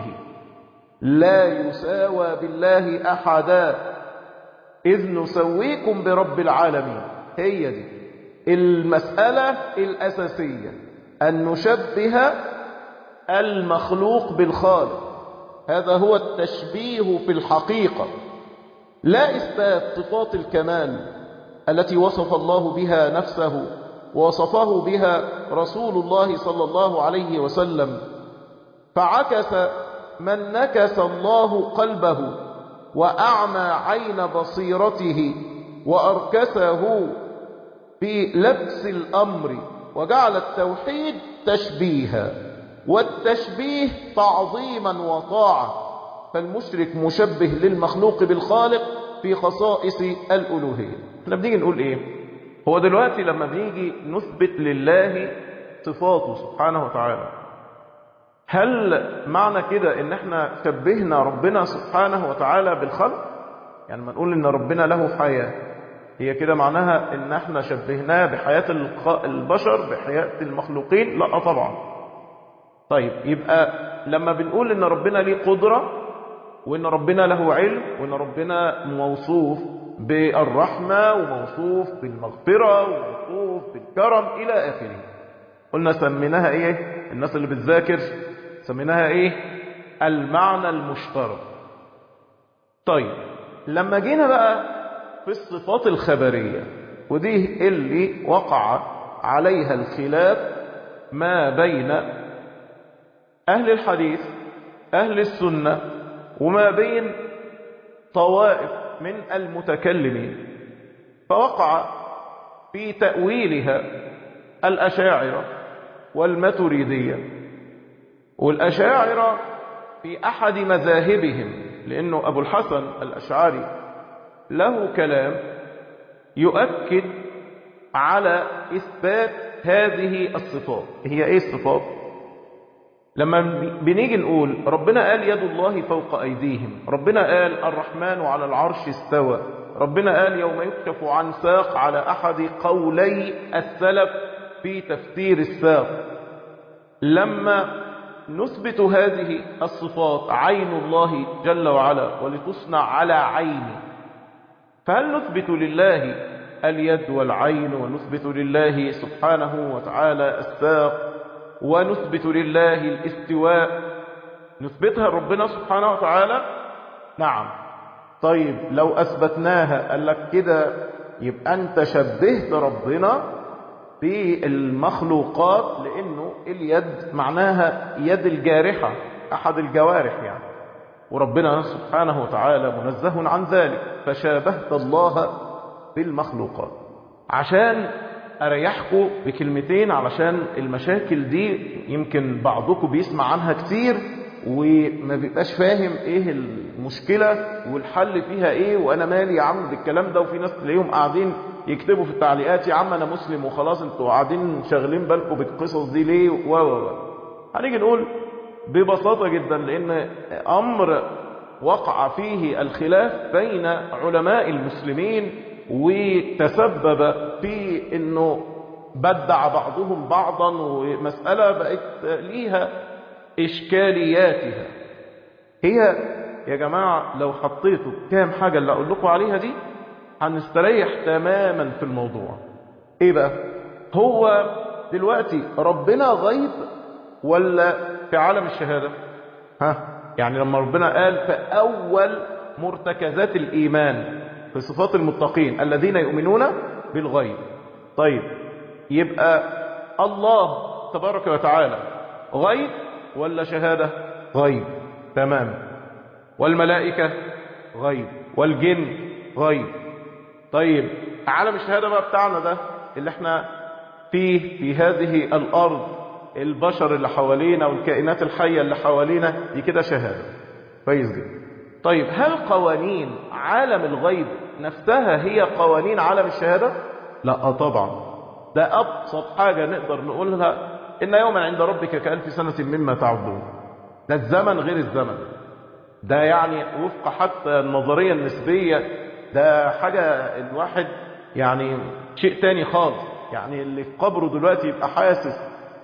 Speaker 1: لا يساوى بالله أحدا، إذ نسويكم برب العالمين. هي دي المسألة الأساسية، أن نشبه المخلوق بالخالق. هذا هو التشبيه في الحقيقة، لا إثبات صفات الكمال التي وصف الله بها نفسه ووصفه بها رسول الله صلى الله عليه وسلم. فعكس من نكس الله قلبه وأعمى عين بصيرته وأركسه بلبس الأمر، وجعل التوحيد تشبيها، والتشبيه تعظيما وطاعة. فالمشرك مشبه للمخلوق بالخالق في خصائص الألوهية. احنا بنيجي نقول ايه؟ هو دلوقتي لما بنيجي نثبت لله صفاته سبحانه وتعالى، هل معنى كده ان احنا شبهنا ربنا سبحانه وتعالى بالخلق؟ يعني ما نقول ان ربنا له حياة، هي كده معناها ان احنا شبهناه بحياة البشر بحياة المخلوقين؟ لا طبعا. طيب يبقى لما بنقول ان ربنا ليه قدرة وان ربنا له علم وان ربنا موصوف بالرحمة وموصوف بالمغفرة وموصوف بالكرم إلى آخره. قلنا سميناها إيه الناس اللي بتذاكر؟ سميناها إيه؟ المعنى المشترك. طيب لما جينا بقى في الصفات الخبرية، ودي اللي وقع عليها الخلاف ما بين أهل الحديث أهل السنة وما بين طوائف من المتكلمين، فوقع في تأويلها الأشاعرة والماتريدية. والأشاعرة في أحد مذاهبهم، لأنه أبو الحسن الأشعري له كلام يؤكد على إثبات هذه الصفات. هي إيه الصفات؟ لما بنيجي نقول ربنا قال يد الله فوق أيديهم، ربنا قال الرحمن على العرش استوى، ربنا قال يوم يكشف عن ساق على أحد قولي السلف في تفسير الساق. لما نثبت هذه الصفات عين الله جل وعلا ولتصنع على عينه، فهل نثبت لله اليد والعين ونثبت لله سبحانه وتعالى الساق ونثبت لله الاستواء، نثبتها ربنا سبحانه وتعالى؟ نعم. طيب لو أثبتناها قال لك كده يبقى أنت شبهت ربنا بالمخلوقات، لأنه اليد معناها يد الجارحة، أحد الجوارح يعني، وربنا سبحانه وتعالى منزه عن ذلك، فشابهت الله بالمخلوقات. عشان أريحكم بكلمتين، علشان المشاكل دي يمكن بعضكم بيسمع عنها كتير وما بيبقاش فاهم ايه المشكلة والحل فيها ايه، وانا مالي يا عم بالكلام ده. وفي ناس تلاقيهم قاعدين يكتبوا في التعليقات يا عم انا مسلم وخلاص، انتوا قاعدين شاغلين بالكم بالقصص دي ليه؟ و و هنيجي نقول ببساطة جدا، لان امر وقع فيه الخلاف بين علماء المسلمين وتسبب في انه بدع بعضهم بعضا، ومسألة بقت ليها اشكالياتها. هي يا جماعة لو حطيتوا كام حاجة اللي اقول لكم عليها دي هنستريح تماما في الموضوع. ايه بقى؟ هو دلوقتي ربنا غيب ولا في عالم الشهادة؟ ها يعني لما ربنا قال في اول مرتكزات الايمان في صفات المتقين الذين يؤمنون بالغيب، طيب يبقى الله تبارك وتعالى غيب ولا شهادة؟ غيب، تمام. والملائكة غيب، والجن غيب. طيب عالم الشهادة بقى بتاعنا ده اللي احنا فيه في هذه الأرض، البشر اللي حوالينا والكائنات الحية اللي حوالينا، دي كده شهادة، كويس جدا. طيب هل قوانين عالم الغيب نفسها هي قوانين عالم الشهادة؟ لا طبعا. ده أبسط حاجة نقدر نقولها إن يوما عند ربك كألف سنة مما تعدون. ده الزمن غير الزمن، ده يعني وفق حتى النظرية النسبية، ده حاجة الواحد يعني شيء تاني خالص. يعني اللي في قبره دلوقتي يبقى حاسس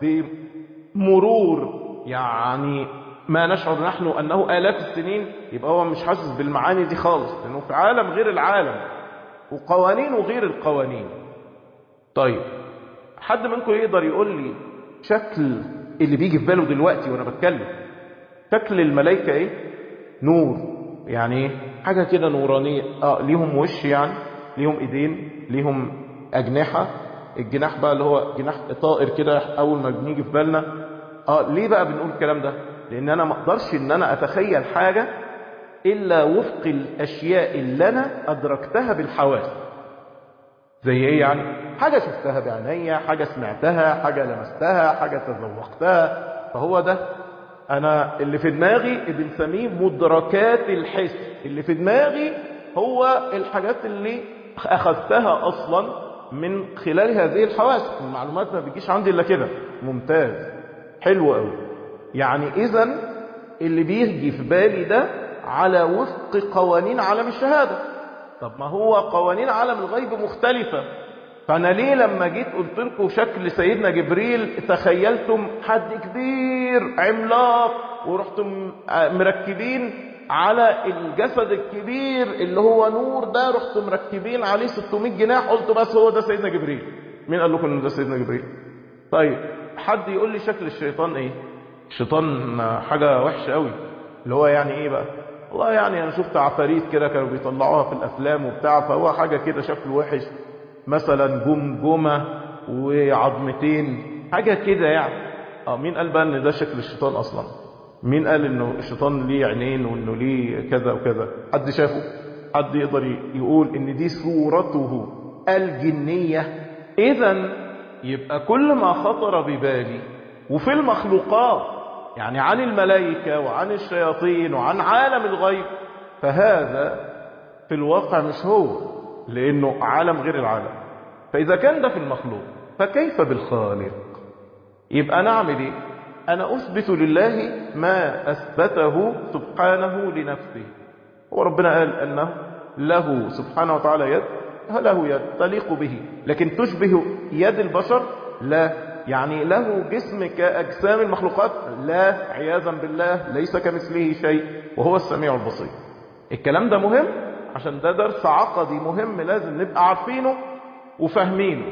Speaker 1: بمرور يعني ما نشعر نحن أنه آلاف السنين، يبقى هو مش حاسس بالمعاني دي خالص، لأنه في عالم غير العالم وقوانين وغير القوانين. طيب حد منكم يقدر يقول لي شكل اللي بيجي في باله دلوقتي وانا بتكلم، شكل الملائكة ايه؟ نور، يعني ايه؟ حاجة كده نورانية. اه ليهم وش يعني، ليهم ايدين، ليهم اجنحة. الجناح بقى اللي هو جناح طائر كده اول ما بنيجي في بالنا. اه ليه بقى بنقول الكلام ده؟ لان انا ما اقدرش ان انا اتخيل حاجة الا وفق الاشياء اللي انا ادركتها بالحواس. زي ايه يعني؟ حاجة شفتها بعينيا، حاجة سمعتها، حاجة لمستها، حاجة تذوقتها. فهو ده انا اللي في دماغي بنسميه مدركات الحس. اللي في دماغي هو الحاجات اللي اخذتها اصلا من خلال هذه الحواس. المعلومات ما بيجيش عندي الا كده. ممتاز، حلو قوي. يعني اذا اللي بيجي في بالي ده على وفق قوانين عالم الشهادة. طب ما هو قوانين عالم الغيب مختلفة. فأنا ليه لما جيت قلت لكم شكل سيدنا جبريل تخيلتم حد كبير عملاق ورحتم مركبين على الجسد الكبير اللي هو نور ده، رحت مركبين عليه ستمائة جناح، قلت بس هو ده سيدنا جبريل. مين قال لكم ان ده سيدنا جبريل؟ طيب حد يقول لي شكل الشيطان ايه؟ الشيطان حاجة وحشة قوي. اللي هو يعني ايه بقى؟ والله يعني انا شفت عفاريت كده كانوا بيطلعوها في الافلام وبتاع، فهو حاجة كده شكله وحش، مثلا جمجمة وعظمتين، حاجة كده يعني. اه مين قال بقى ان ده شكل الشيطان اصلا؟ مين قال انه الشيطان ليه عينين وانه ليه كذا وكذا؟ حد شافه؟ حد يقدر يقول ان دي صورته الجنية؟ اذا يبقى كل ما خطر ببالي وفي المخلوقات، يعني عن الملائكة وعن الشياطين وعن عالم الغيب، فهذا في الواقع مش هو، لانه عالم غير العالم. فاذا كان ده في المخلوق فكيف بالخالق؟ يبقى نعمل ايه؟ انا اثبت لله ما اثبته سبحانه لنفسه. هو ربنا قال انه له سبحانه وتعالى يد، له يد تليق به، لكن تشبه يد البشر؟ لا. يعني له جسم كأجسام المخلوقات؟ لا، عياذا بالله، ليس كمثله شيء وهو السميع البصير. الكلام ده مهم عشان ده درس عقدي مهم لازم نبقى عارفينه وفاهمينه.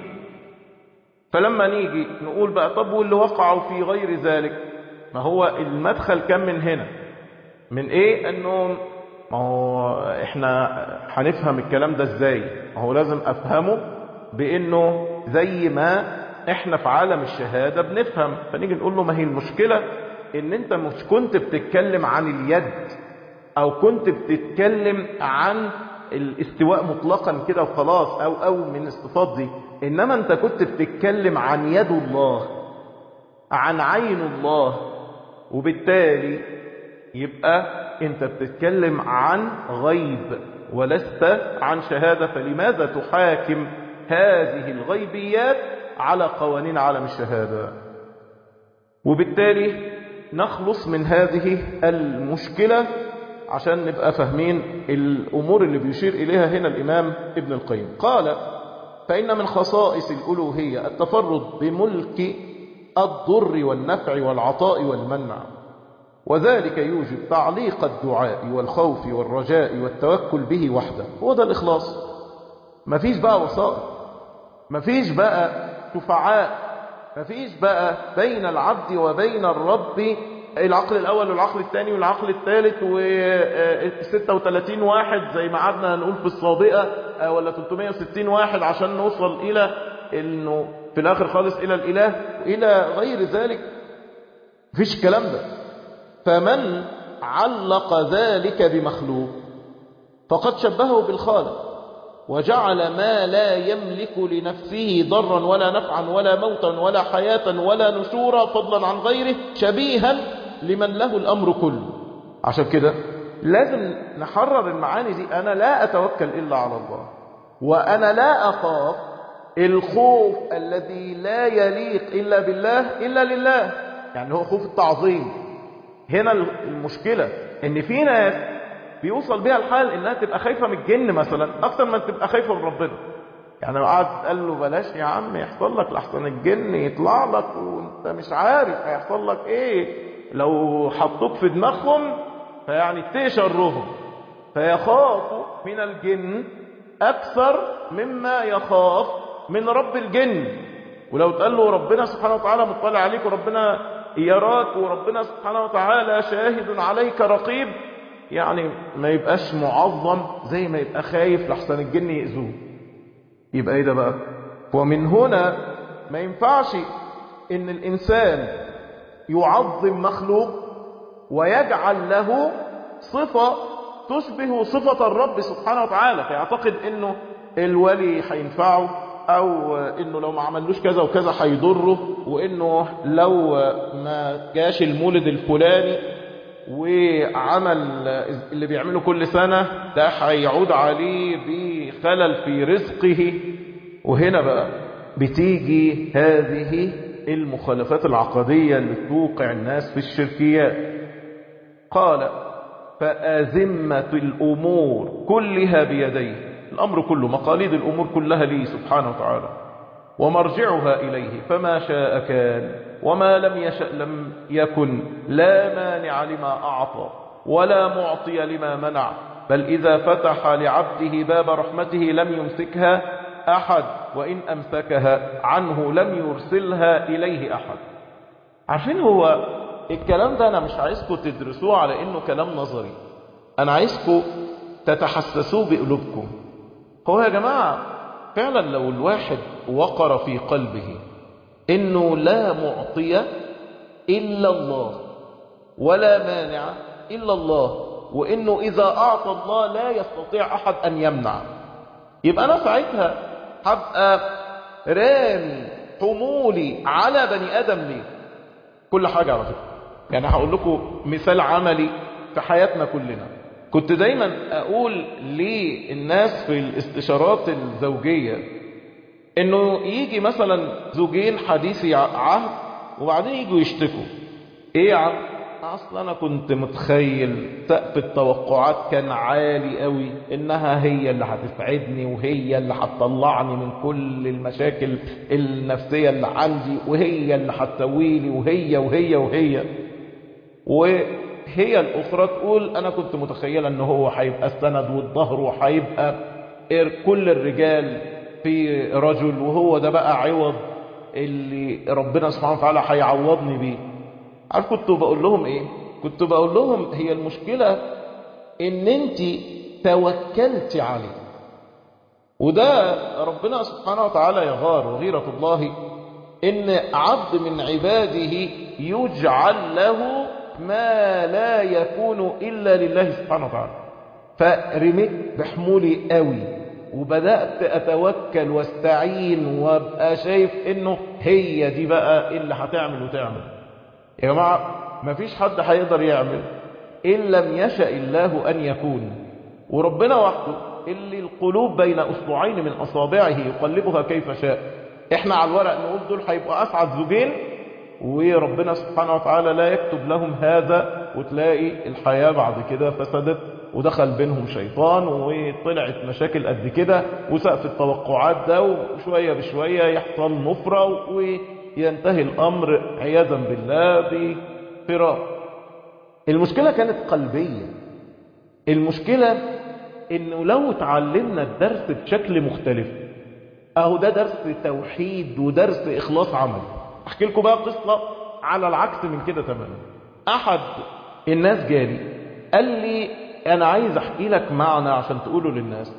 Speaker 1: فلما نيجي نقول بقى طب واللي وقعوا في غير ذلك، ما هو المدخل كان من هنا، من ايه؟ انه ما هو احنا هنفهم الكلام ده ازاي؟ ما هو لازم افهمه بانه زي ما احنا في عالم الشهادة بنفهم. فنيجي نقول له ما هي المشكلة ان انت مش كنت بتتكلم عن اليد او كنت بتتكلم عن الاستواء مطلقا كده وخلاص او او من الصفات دي، انما انت كنت بتتكلم عن يد الله، عن عين الله، وبالتالي يبقى انت بتتكلم عن غيب ولست عن شهادة. فلماذا تحاكم هذه الغيبيات على قوانين عالم الشهادة؟ وبالتالي نخلص من هذه المشكلة عشان نبقى فاهمين الأمور اللي بيشير إليها هنا الإمام ابن القيم. قال فإن من خصائص الألوهية التفرد بملك الضر والنفع والعطاء والمنع، وذلك يوجب تعليق الدعاء والخوف والرجاء والتوكل به وحده. هو ده الإخلاص. مفيش بقى وسائط، مفيش بقى شفعاء، مفيش بقى بين العبد وبين الرب العقل الأول والعقل الثاني والعقل الثالث وستة وثلاثين واحد زي ما عدنا نقول في الصابئة، ولا ثلاثمائة وستين واحد عشان نوصل إلى إنه في الآخر خالص إلى الإله إلى غير ذلك. مفيش الكلام ده. فمن علق ذلك بمخلوق فقد شبهه بالخالق، وجعل ما لا يملك لنفسه ضرا ولا نفعا ولا موتا ولا حياة ولا نشورا فضلا عن غيره شبيها لمن له الأمر كله. عشان كده لازم نحرر المعاني دي. أنا لا أتوكل إلا على الله، وأنا لا أخاف الخوف الذي لا يليق إلا بالله إلا لله، يعني هو خوف التعظيم. هنا المشكلة ان في ناس بيوصل بيها الحال انها تبقى خايفة من الجن مثلا اكتر من تبقى خايفة من ربنا. يعني لو قعد قال له بلاش يا عم يحصل لك لحسن الجن يطلع لك وانت مش عارف هيحصل لك ايه، لو حطوك في دماغهم فيعني اتقي شرهم، فيخاف من الجن اكثر مما يخاف من رب الجن. ولو تقال له ربنا سبحانه وتعالى مطلع عليك وربنا يراك وربنا سبحانه وتعالى شاهد عليك رقيب، يعني ما يبقاش معظم زي ما يبقى خايف لحسن الجن يأذوه. يبقى ايه ده بقى؟ ومن هنا ما ينفعش ان الانسان يعظم مخلوق ويجعل له صفة تشبه صفة الرب سبحانه وتعالى، فيعتقد انه الولي هينفعه، او انه لو ما عملوش كذا وكذا هيضره، وانه لو ما جاش المولد الفلاني وعمل اللي بيعمله كل سنة ده هيعود عليه بخلل في رزقه. وهنا بقى بتيجي هذه المخالفات العقدية اللي توقع الناس في الشركيات. قال فأزمة الأمور كلها بيديه، الأمر كله مقاليد الأمور كلها لي سبحانه وتعالى، ومرجعها إليه، فما شاء كان وما لم يشأ لم يكن، لا مانع لما أعطى ولا معطي لما منع، بل إذا فتح لعبده باب رحمته لم يمسكها أحد، وإن أمسكها عنه لم يرسلها إليه أحد. عارفين هو الكلام ده أنا مش عايزكم تدرسوه على إنه كلام نظري، أنا عايزكم تتحسسوه بقلوبكم. هو يا جماعة فعلا لو الواحد وقر في قلبه إنه لا معطي إلا الله ولا مانع إلا الله، وإنه إذا أعطى الله لا يستطيع أحد أن يمنع، يبقى أنا ساعتها هبقى رامي حمولي على بني آدم ليه؟ كل حاجة على فكرة. يعني هقول لكم مثال عملي في حياتنا كلنا. كنت دايما أقول للناس في الاستشارات الزوجية إنه يجي مثلا زوجين حديثي عهد وبعدين يجوا يشتكوا، إيه يا عم؟ أصلا أنا كنت متخيل سقف التوقعات كان عالي قوي، إنها هي اللي هتسعدني وهي اللي هتطلعني من كل المشاكل النفسية اللي عندي، وهي اللي هتسويلي، وهي وهي وهي وهي الأخرى تقول أنا كنت متخيلة إنه هو هيبقى السند والظهر وهيبقى كل الرجال في رجل، وهو ده بقى عوض اللي ربنا سبحانه وتعالى هيعوضني بيه. عارف كنت بقول لهم ايه؟ كنت بقول لهم هي المشكلة ان انت توكلت عليه، وده ربنا سبحانه وتعالى يغار، وغيرة الله ان عبد من عباده يجعل له ما لا يكون الا لله سبحانه وتعالى. فرميت بحمولي قوي وبدأت اتوكل واستعين وابقى شايف انه هي دي بقى اللي هتعمل وتعمل. يا جماعة مفيش حد هيقدر يعمل إن لم يشاء الله أن يكون، وربنا وحده اللي القلوب بين أصبعين من أصابعه يقلبها كيف شاء. إحنا على الورق نقول دول هيبقوا أسعد زوجين، وربنا سبحانه وتعالى لا يكتب لهم هذا، وتلاقي الحياة بعد كده فسدت ودخل بينهم شيطان وطلعت مشاكل قد كده وسقف التوقعات ده، وشوية بشوية يحصل نفرة وينتهي الأمر عياذا بالله بفراق. المشكلة كانت قلبية. المشكلة إنه لو تعلمنا الدرس بشكل مختلف، أهو ده درس توحيد ودرس إخلاص عمل. أحكي لكم بقى قصة على العكس من كده تماما. أحد الناس جالي قال لي أنا عايز أحكي لك معنى عشان تقوله للناس.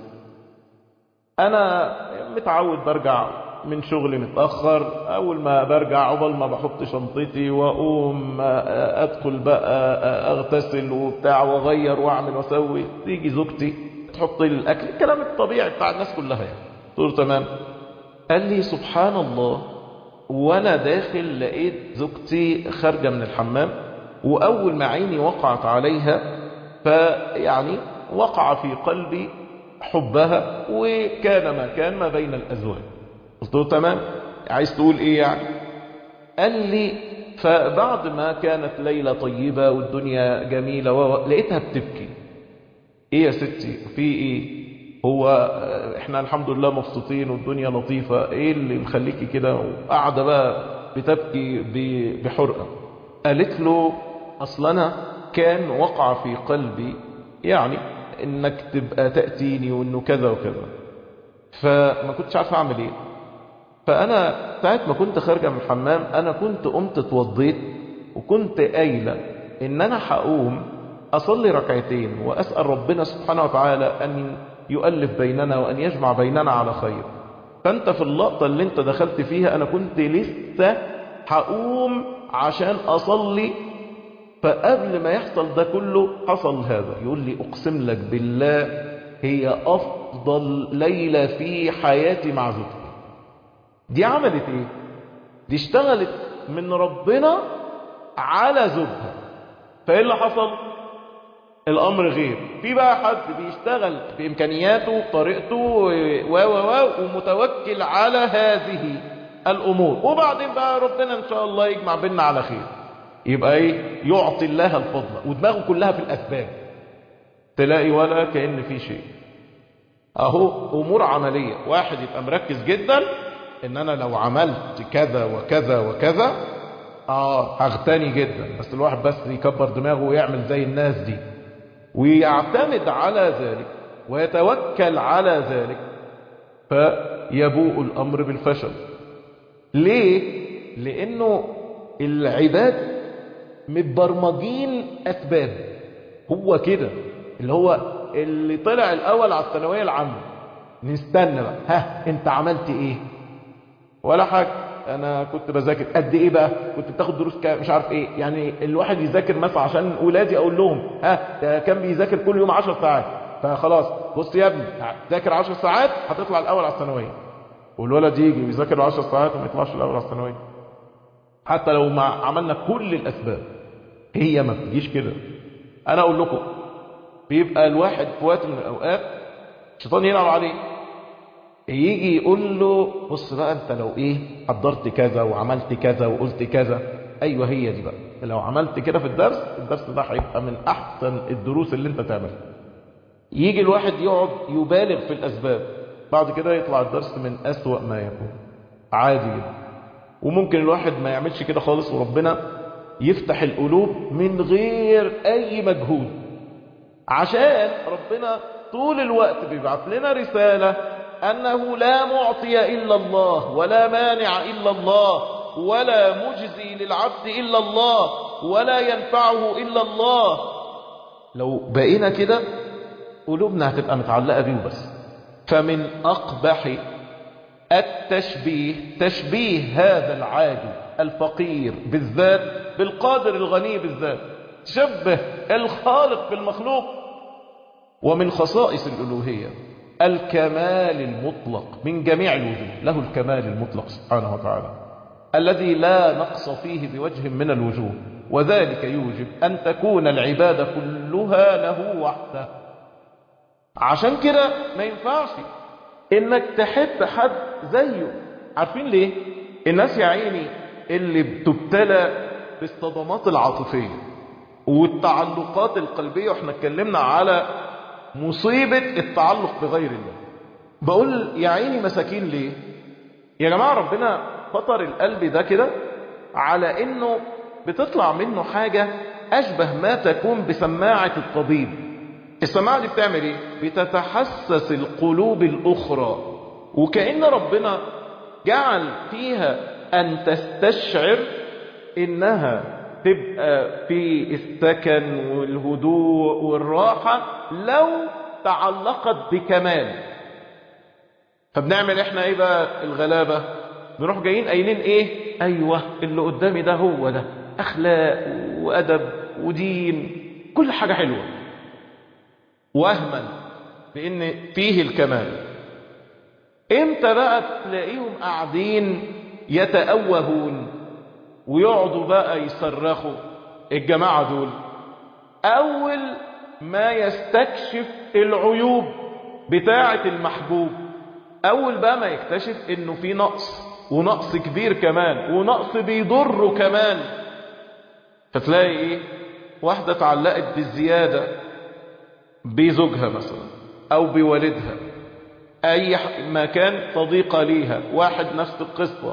Speaker 1: أنا متعود برجع من شغلي متأخر، أول ما برجع عقبال ما بحط شنطتي وأقوم أدخل بقى أغتسل وبتاع وأغير وأعمل وأسوي، تيجي زوجتي تحط لي الأكل، الكلام الطبيعي بتاع الناس كلها يعني. قلت له تمام. قال لي سبحان الله، وأنا داخل لقيت زوجتي خارجة من الحمام، وأول ما عيني وقعت عليها فيعني وقع في قلبي حبها، وكان ما كان ما بين الأزواج. قلت له تمام، عايز تقول ايه يعني؟ قال لي فبعد ما كانت ليلة طيبة والدنيا جميلة ولقيتها بتبكي. ايه يا ستي في ايه؟ هو احنا الحمد لله مبسوطين والدنيا لطيفة، ايه اللي مخليكي كده وقاعدة بقى بتبكي بحرقة؟ قالت له اصل انا كان وقع في قلبي يعني انك تبقى تأتيني وانه كذا وكذا، فما كنتش عارف اعمل ايه. فأنا ساعة ما كنت خارجة من الحمام أنا كنت قمت اتوضيت وكنت قايلة إن أنا هقوم أصلي ركعتين وأسأل ربنا سبحانه وتعالى أن يؤلف بيننا وأن يجمع بيننا على خير. فأنت في اللقطة اللي أنت دخلت فيها أنا كنت لسه هقوم عشان أصلي، فقبل ما يحصل ده كله حصل هذا. يقول لي أقسم لك بالله هي أفضل ليلة في حياتي مع زوجتي. دي عملت ايه؟ دي اشتغلت من ربنا على زوجها. فايه اللي حصل؟ الامر غير. في بقى حد بيشتغل بامكانياته بطريقته و و و ومتوكل على هذه الامور، وبعدين بقى ربنا ان شاء الله يجمع بيننا على خير. يبقى ايه؟ يعطي الله الفضل ودماغه كلها في الاسباب، تلاقي ولا كأن في شيء. اهو امور عملية. واحد يبقى مركز جدا ان انا لو عملت كذا وكذا وكذا اه هغتني جدا، بس الواحد بس يكبر دماغه ويعمل زي الناس دي ويعتمد على ذلك ويتوكل على ذلك، فيبوء الأمر بالفشل. ليه؟ لأنه العباد متبرمجين أسباب. هو كده اللي هو اللي طلع الأول على الثانوية العامة، نستنى بقى، ها انت عملت ايه؟ ولا حاجة، انا كنت بذاكر. قد ايه بقى؟ كنت بتاخد دروس كام؟ مش عارف ايه. يعني الواحد يذاكر مثلا عشان ولادي اقول لهم ها ده كان بيذاكر كل يوم عشر ساعات، فخلاص بص يا ابني ذاكر عشر ساعات هتطلع الاول على الثانويه. والولد يجي يذاكر عشر ساعات وما يطلعش الاول على الثانويه. حتى لو ما عملنا كل الاسباب هي ما بتجيش كده. انا اقول لكم بيبقى الواحد في وقت من الاوقات الشيطان يلعب عليه، يجي يقول له بص بقى انت لو ايه حضرت كذا وعملت كذا وقلت كذا، ايوه هي دي بقى، لو عملت كده في الدرس الدرس ده هيبقى من احسن الدروس اللي انت تعملها. يجي الواحد يقعد يبالغ في الاسباب، بعد كده يطلع الدرس من اسوأ ما يكون. عادي جدا. وممكن الواحد ما يعملش كده خالص وربنا يفتح القلوب من غير اي مجهود، عشان ربنا طول الوقت بيبعث لنا رسالة أنه لا معطي إلا الله ولا مانع إلا الله ولا مجزي للعبد إلا الله ولا ينفعه إلا الله. لو بقينا كده قلوبنا هتبقى متعلقة بيه بس. فمن أقبح التشبيه تشبيه هذا العاجز الفقير بالذات بالقادر الغني بالذات، تشبه الخالق بالمخلوق. ومن خصائص الألوهية الكمال المطلق من جميع الوجوه، له الكمال المطلق سبحانه وتعالى الذي لا نقص فيه بوجه من الوجوه، وذلك يوجب أن تكون العبادة كلها له وحده. عشان كده ما ينفعش إنك تحب حد زيه. عارفين ليه؟ الناس يا عيني اللي بتبتلى بالصدمات العاطفية والتعلقات القلبية، واحنا اتكلمنا على مصيبة التعلق بغير الله، بقول يا عيني مساكين ليه؟ يا جماعة ربنا فطر القلب ده كده على انه بتطلع منه حاجة اشبه ما تكون بسماعة الطبيب. السماعة دي بتعمل ايه؟ بتتحسس القلوب الاخرى، وكأن ربنا جعل فيها ان تستشعر انها تبقى في السكن والهدوء والراحة لو تعلقت بكمال. فبنعمل احنا ايه بقى الغلابة؟ بنروح جايين قايلين ايه؟ ايوه اللي قدامي ده هو ده اخلاق وادب ودين كل حاجة حلوة، وهما بان فيه الكمال. امتى بقى تلاقيهم قاعدين يتأوهون ويقعدوا بقى يصرخوا الجماعة دول؟ أول ما يستكشف العيوب بتاعة المحبوب، أول بقى ما يكتشف إنه في نقص ونقص كبير كمان ونقص بيضره كمان. فتلاقي إيه؟ واحدة تعلقت بالزيادة بزوجها مثلا أو بوالدها، أي ما كان صديقة ليها واحد نفس القصة،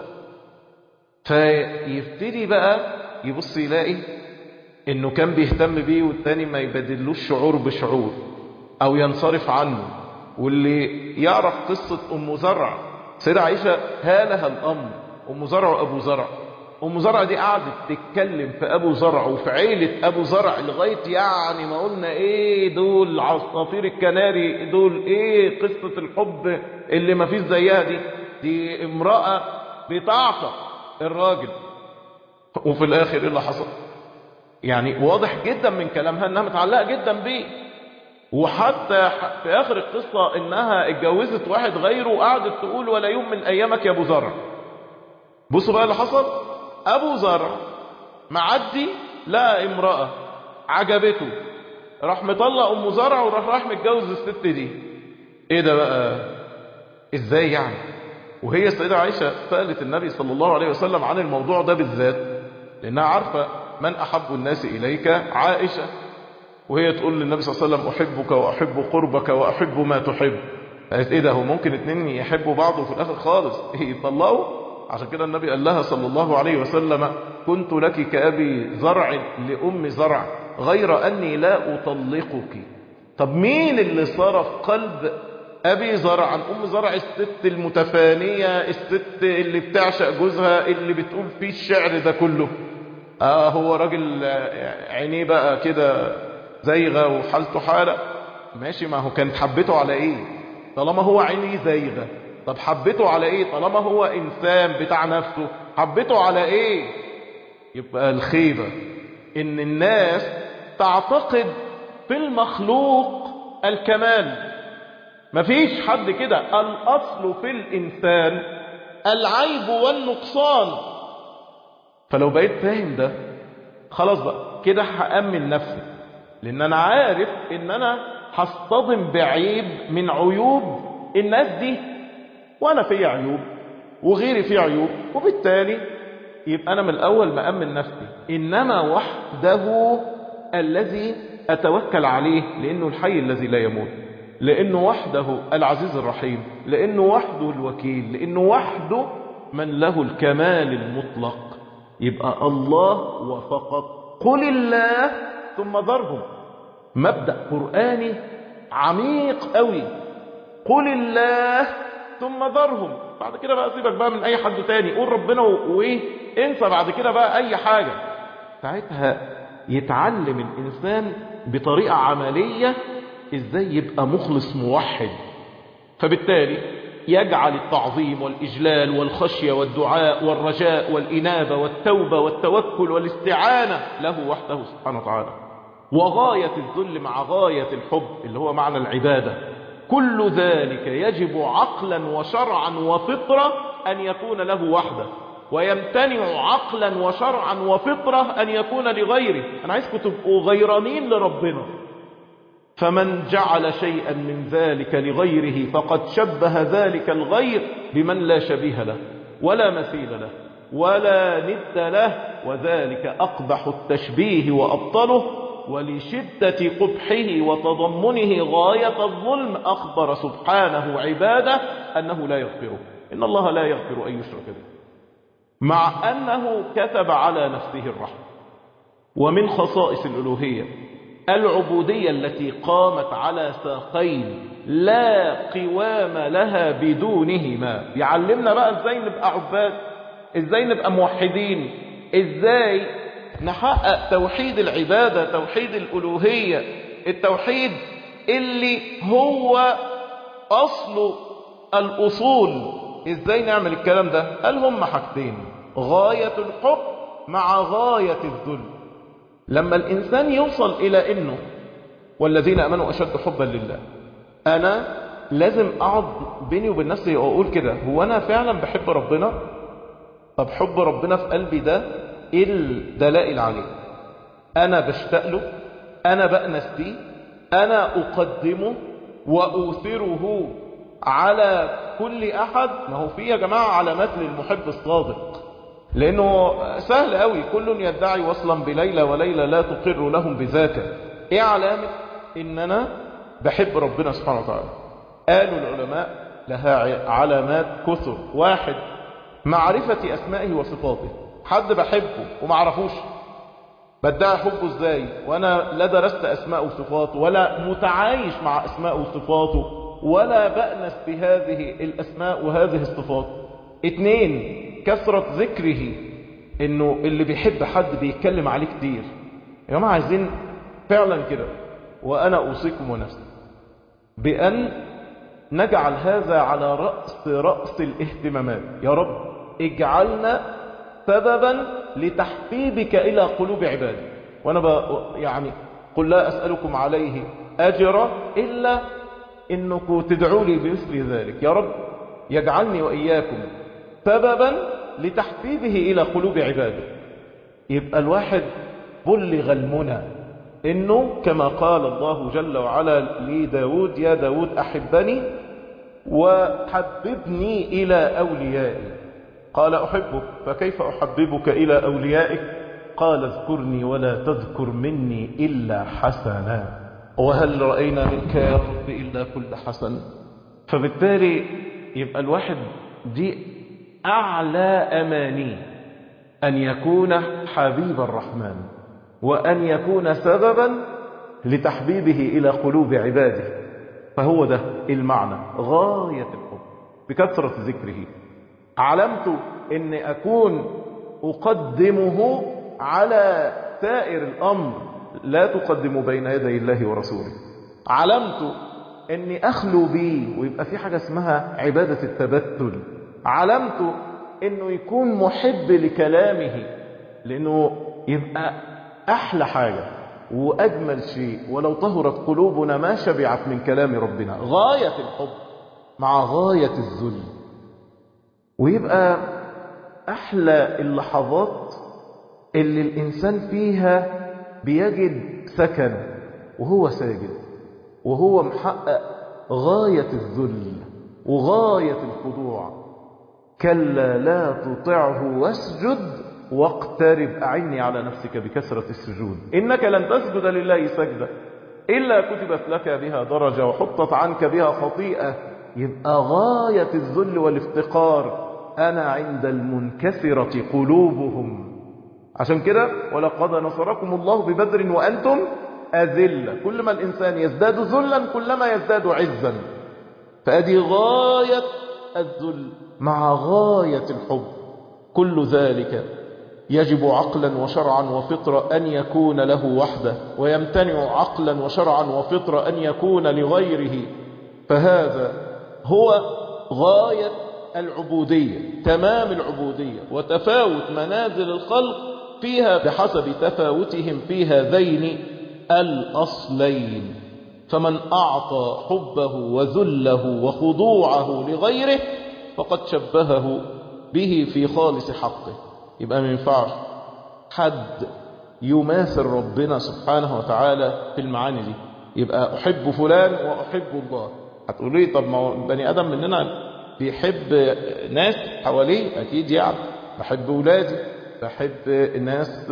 Speaker 1: فيبتدي بقى يبص يلاقي انه كان بيهتم بيه والتاني ما يبدلوش شعور بشعور او ينصرف عنه. واللي يعرف قصة ام زرع سيدة عائشة هالها الامر، ام زرع وابو زرع. ام زرع دي قعدت تتكلم في ابو زرع وفي عيلة ابو زرع لغاية يعني ما قلنا ايه دول عصافير الكناري، دول ايه قصة الحب اللي ما فيش زيها دي. دي امرأة بتعشق الراجل. وفي الاخر ايه اللي حصل؟ يعني واضح جدا من كلامها انها متعلقة جدا بيه، وحتى في اخر القصة انها اتجوزت واحد غيره وقعدت تقول ولا يوم من ايامك يا ابو زرع. بصوا بقى اللي حصل، ابو زرع معدي لقى امرأة عجبته، راح مطلق ام زرع وراح راح متجوز الست دي. ايه ده بقى؟ ازاي يعني؟ وهي السيدة عائشة سألت النبي صلى الله عليه وسلم عن الموضوع ده بالذات، لأنها عارفة من أحب الناس إليك عائشة، وهي تقول للنبي صلى الله عليه وسلم أحبك وأحب قربك وأحب ما تحب. قالت إيه ده؟ هو ممكن اتنين يحبوا بعض وفي الآخر خالص يطلقوا؟ عشان كده النبي قال لها صلى الله عليه وسلم كنت لك كأبي زرع لأم زرع غير أني لا أطلقك. طب مين اللي صرف قلب أبي زرع عن أم زرع؟ الست المتفانية، الست اللي بتعشق جوزها، اللي بتقول فيه الشعر ده كله. آه هو راجل عينيه بقى كده زيغة وحالته حالة، ماشي، ما هو كانت حبته على ايه طالما هو عينيه زيغة؟ طب حبته على ايه طالما هو انسان بتاع نفسه؟ حبته على ايه؟ يبقى الخيبة ان الناس تعتقد في المخلوق الكمال. مفيش حد كده، الاصل في الانسان العيب والنقصان. فلو بقيت فاهم ده خلاص بقى كده هأمن نفسي، لان انا عارف ان انا هصطدم بعيب من عيوب الناس دي، وانا في عيوب وغيري في عيوب، وبالتالي يبقى انا من الاول مأمن نفسي. انما وحده الذي اتوكل عليه، لانه الحي الذي لا يموت، لانه وحده العزيز الرحيم، لانه وحده الوكيل، لانه وحده من له الكمال المطلق. يبقى الله وفقط. قل الله ثم ذرهم. مبدأ قرآني عميق قوي. قل الله ثم ذرهم. بعد كده بقى سيبك بقى من اي حد تاني، قول ربنا وايه، انسى بعد كده بقى اي حاجة. ساعتها يتعلم الانسان بطريقة عملية ازاي يبقى مخلص موحد. فبالتالي يجعل التعظيم والإجلال والخشية والدعاء والرجاء والإنابة والتوبة والتوكل والاستعانة له وحده سبحانه وتعالى، وغاية الذل مع غاية الحب اللي هو معنى العبادة. كل ذلك يجب عقلا وشرعا وفطرة أن يكون له وحده، ويمتنع عقلا وشرعا وفطرة أن يكون لغيره. أنا عايزكم تبقوا غيرانين لربنا. فمن جعل شيئا من ذلك لغيره فقد شبه ذلك الغير بمن لا شبيه له ولا مثيل له ولا ند له، وذلك أقبح التشبيه وأبطله، ولشدة قبحه وتضمنه غاية الظلم أخبر سبحانه عباده أنه لا يغفره. إن الله لا يغفر أن يشرك به، مع أنه كتب على نفسه الرحمة. ومن خصائص الألوهية العبودية التي قامت على ساقين لا قوام لها بدونهما. يعلمنا بقى ازاي نبقى عباد، ازاي نبقى موحدين، ازاي نحقق توحيد العبادة، توحيد الألوهية، التوحيد اللي هو أصل الأصول. ازاي نعمل الكلام ده؟ قال هم حاجتين: غاية الحب مع غاية الذل. لما الإنسان يوصل إلى إنه والذين أمنوا أشد حبا لله، أنا لازم أقعد بيني وبين نفسي وأقول كده: هو أنا فعلا بحب ربنا؟ طب حب ربنا في قلبي ده إيه الدلائل عليه؟ أنا بشتاق له؟ أنا بأنس بيه؟ أنا أقدمه وأوثره على كل أحد؟ ما هو في يا جماعة علامات للمحب الصادق، لأنه سهل قوي كل يدعي وصلا بليلى وليلى لا تقر لهم بذاك. إيه علامة إن أنا بحب ربنا سبحانه وتعالى؟ قالوا العلماء لها علامات كثر. واحد: معرفة أسمائه وصفاته. حد بحبه وما عرفوش، بدعي حبه ازاي وانا لا درست اسماء وصفاته ولا متعايش مع اسماء وصفاته ولا بأنس بهذه الاسماء وهذه الصفات. اتنين: كثرة ذكره، انه اللي بيحب حد بيتكلم عليه كتير. يا جماعة عايزين فعلا كده، وانا اوصيكم ونفسي بان نجعل هذا على رأس رأس الاهتمامات. يا رب اجعلنا سببا لتحبيبك إلى قلوب عبادي. وأنا يعني قل لا أسألكم عليه أجرا إلا إنكم تدعوا لي بمثل ذلك. يا رب يجعلني وإياكم سببا لتحبيبه إلى قلوب عباده. يبقى الواحد بلغ المنى، إنه كما قال الله جل وعلا لداود: يا داود أحبني وحببني إلى أوليائي. قال: أحبك، فكيف أحببك إلى أوليائك؟ قال: اذكرني ولا تذكر مني إلا حسنا، وهل رأينا منك يا رب إلا كل حسن. فبالتالي يبقى الواحد دي أعلى أماني أن يكون حبيب الرحمن، وأن يكون سببا لتحبيبه إلى قلوب عباده. فهو ده المعنى، غاية الحب بكثرة ذكره. علمت أن أكون أقدمه على سائر الأمر، لا تقدم بين يدي الله ورسوله. علمت أني أخلو بي ويبقى في حاجة اسمها عبادة التبتل. علمت أنه يكون محب لكلامه، لأنه يبقى أحلى حاجة وأجمل شيء. ولو طهرت قلوبنا ما شبعت من كلام ربنا. غاية الحب مع غاية الذل. ويبقى أحلى اللحظات اللي الإنسان فيها بيجد سكن وهو ساجد، وهو محقق غاية الذل وغاية الخضوع. كلا لا تطعه واسجد واقترب. أعني على نفسك بكثرة السجود. إنك لن تسجد لله سجدة إلا كتبت لك بها درجة وحطت عنك بها خطيئة. يبقى غاية الذل والافتقار. أنا عند المنكسرة قلوبهم. عشان كده ولقد نصركم الله ببدر وأنتم أذلة. كل ما الإنسان يزداد ذلا كلما يزداد عزا. فأدي غاية الذل مع غاية الحب. كل ذلك يجب عقلا وشرعا وفطرة أن يكون له وحده، ويمتنع عقلا وشرعا وفطرة أن يكون لغيره. فهذا هو غاية العبودية، تمام العبودية، وتفاوت منازل الخلق فيها بحسب تفاوتهم في هذين الأصلين. فمن أعطى حبه وذله وخضوعه لغيره فقد شبهه به في خالص حقه. يبقى ما ينفعش حد يماثل ربنا سبحانه وتعالى في المعاني دي. يبقى أحب فلان وأحب الله. هتقولوا لي طب ما بني آدم مننا بيحب ناس حواليه، أكيد يعني بحب أولادي، بحب الناس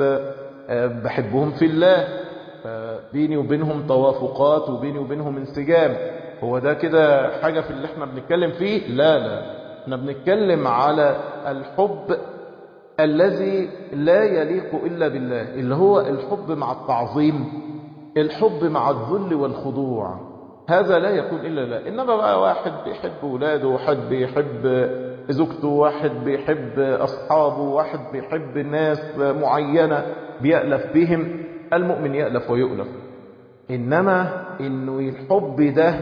Speaker 1: بحبهم في الله، بيني وبينهم توافقات وبيني وبينهم انسجام. هو ده كده حاجة في اللي احنا بنتكلم فيه؟ لا لا، احنا بنتكلم على الحب الذي لا يليق إلا بالله، اللي هو الحب مع التعظيم، الحب مع الذل والخضوع. هذا لا يكون إلا لا. إنما بقى واحد بيحب أولاده، واحد بيحب زوجته، واحد بيحب أصحابه، واحد بيحب ناس معينة بيألف بهم. المؤمن يألف ويؤلف. إنما إنه الحب ده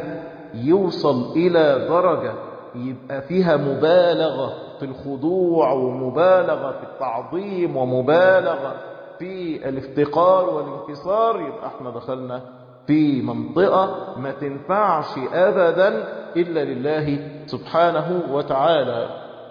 Speaker 1: يوصل إلى درجة يبقى فيها مبالغة في الخضوع ومبالغة في التعظيم ومبالغة في الافتقار والانكسار، يبقى احنا دخلنا في منطقة ما تنفعش أبدا إلا لله سبحانه وتعالى.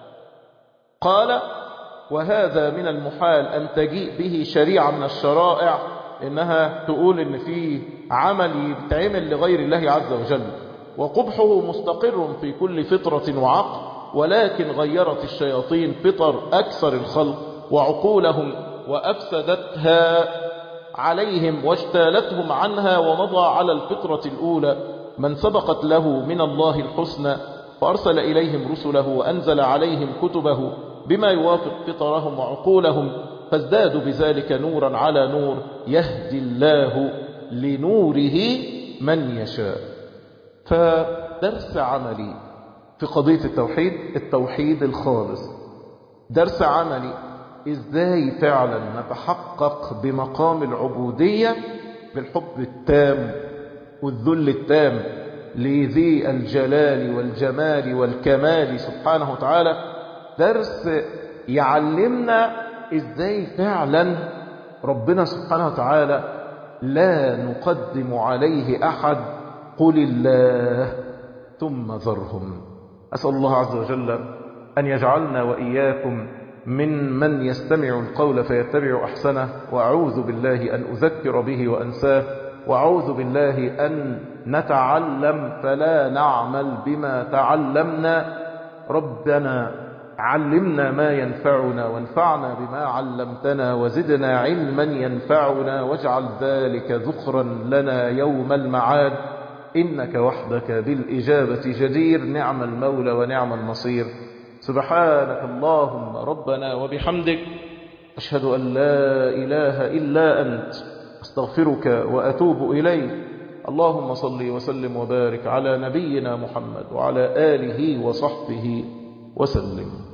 Speaker 1: قال وهذا من المحال أن تجيء به شريعة من الشرائع، إنها تقول إن في عمل يتعمل لغير الله عز وجل، وقبحه مستقر في كل فطرة وعقل، ولكن غيرت الشياطين فطر أكثر الخلق وعقولهم وأفسدتها عليهم واجتالتهم عنها، ومضى على الفطرة الأولى من سبقت له من الله الحسنى، فأرسل إليهم رسله وأنزل عليهم كتبه بما يوافق فطرهم وعقولهم، فازدادوا بذلك نورا على نور، يهدي الله لنوره من يشاء. فدرس عملي في قضية التوحيد، التوحيد الخالص، درس عملي ازاي فعلا نتحقق بمقام العبودية بالحب التام والذل التام لذي الجلال والجمال والكمال سبحانه وتعالى. درس يعلمنا ازاي فعلا ربنا سبحانه وتعالى لا نقدم عليه أحد، قل الله ثم ذرهم. أسأل الله عز وجل أن يجعلنا وإياكم من من يستمع القول فيتبع أحسنه، وأعوذ بالله أن أذكر به وأنساه، وأعوذ بالله أن نتعلم فلا نعمل بما تعلمنا. ربنا علمنا ما ينفعنا وانفعنا بما علمتنا، وزدنا علما ينفعنا، واجعل ذلك ذخرا لنا يوم المعاد، إنك وحدك بالإجابة جدير، نعم المولى ونعم النصير. سبحانك اللهم ربنا وبحمدك، أشهد أن لا إله إلا أنت، أستغفرك وأتوب إليك. اللهم صل وسلم وبارك على نبينا محمد وعلى آله وصحبه وسلم.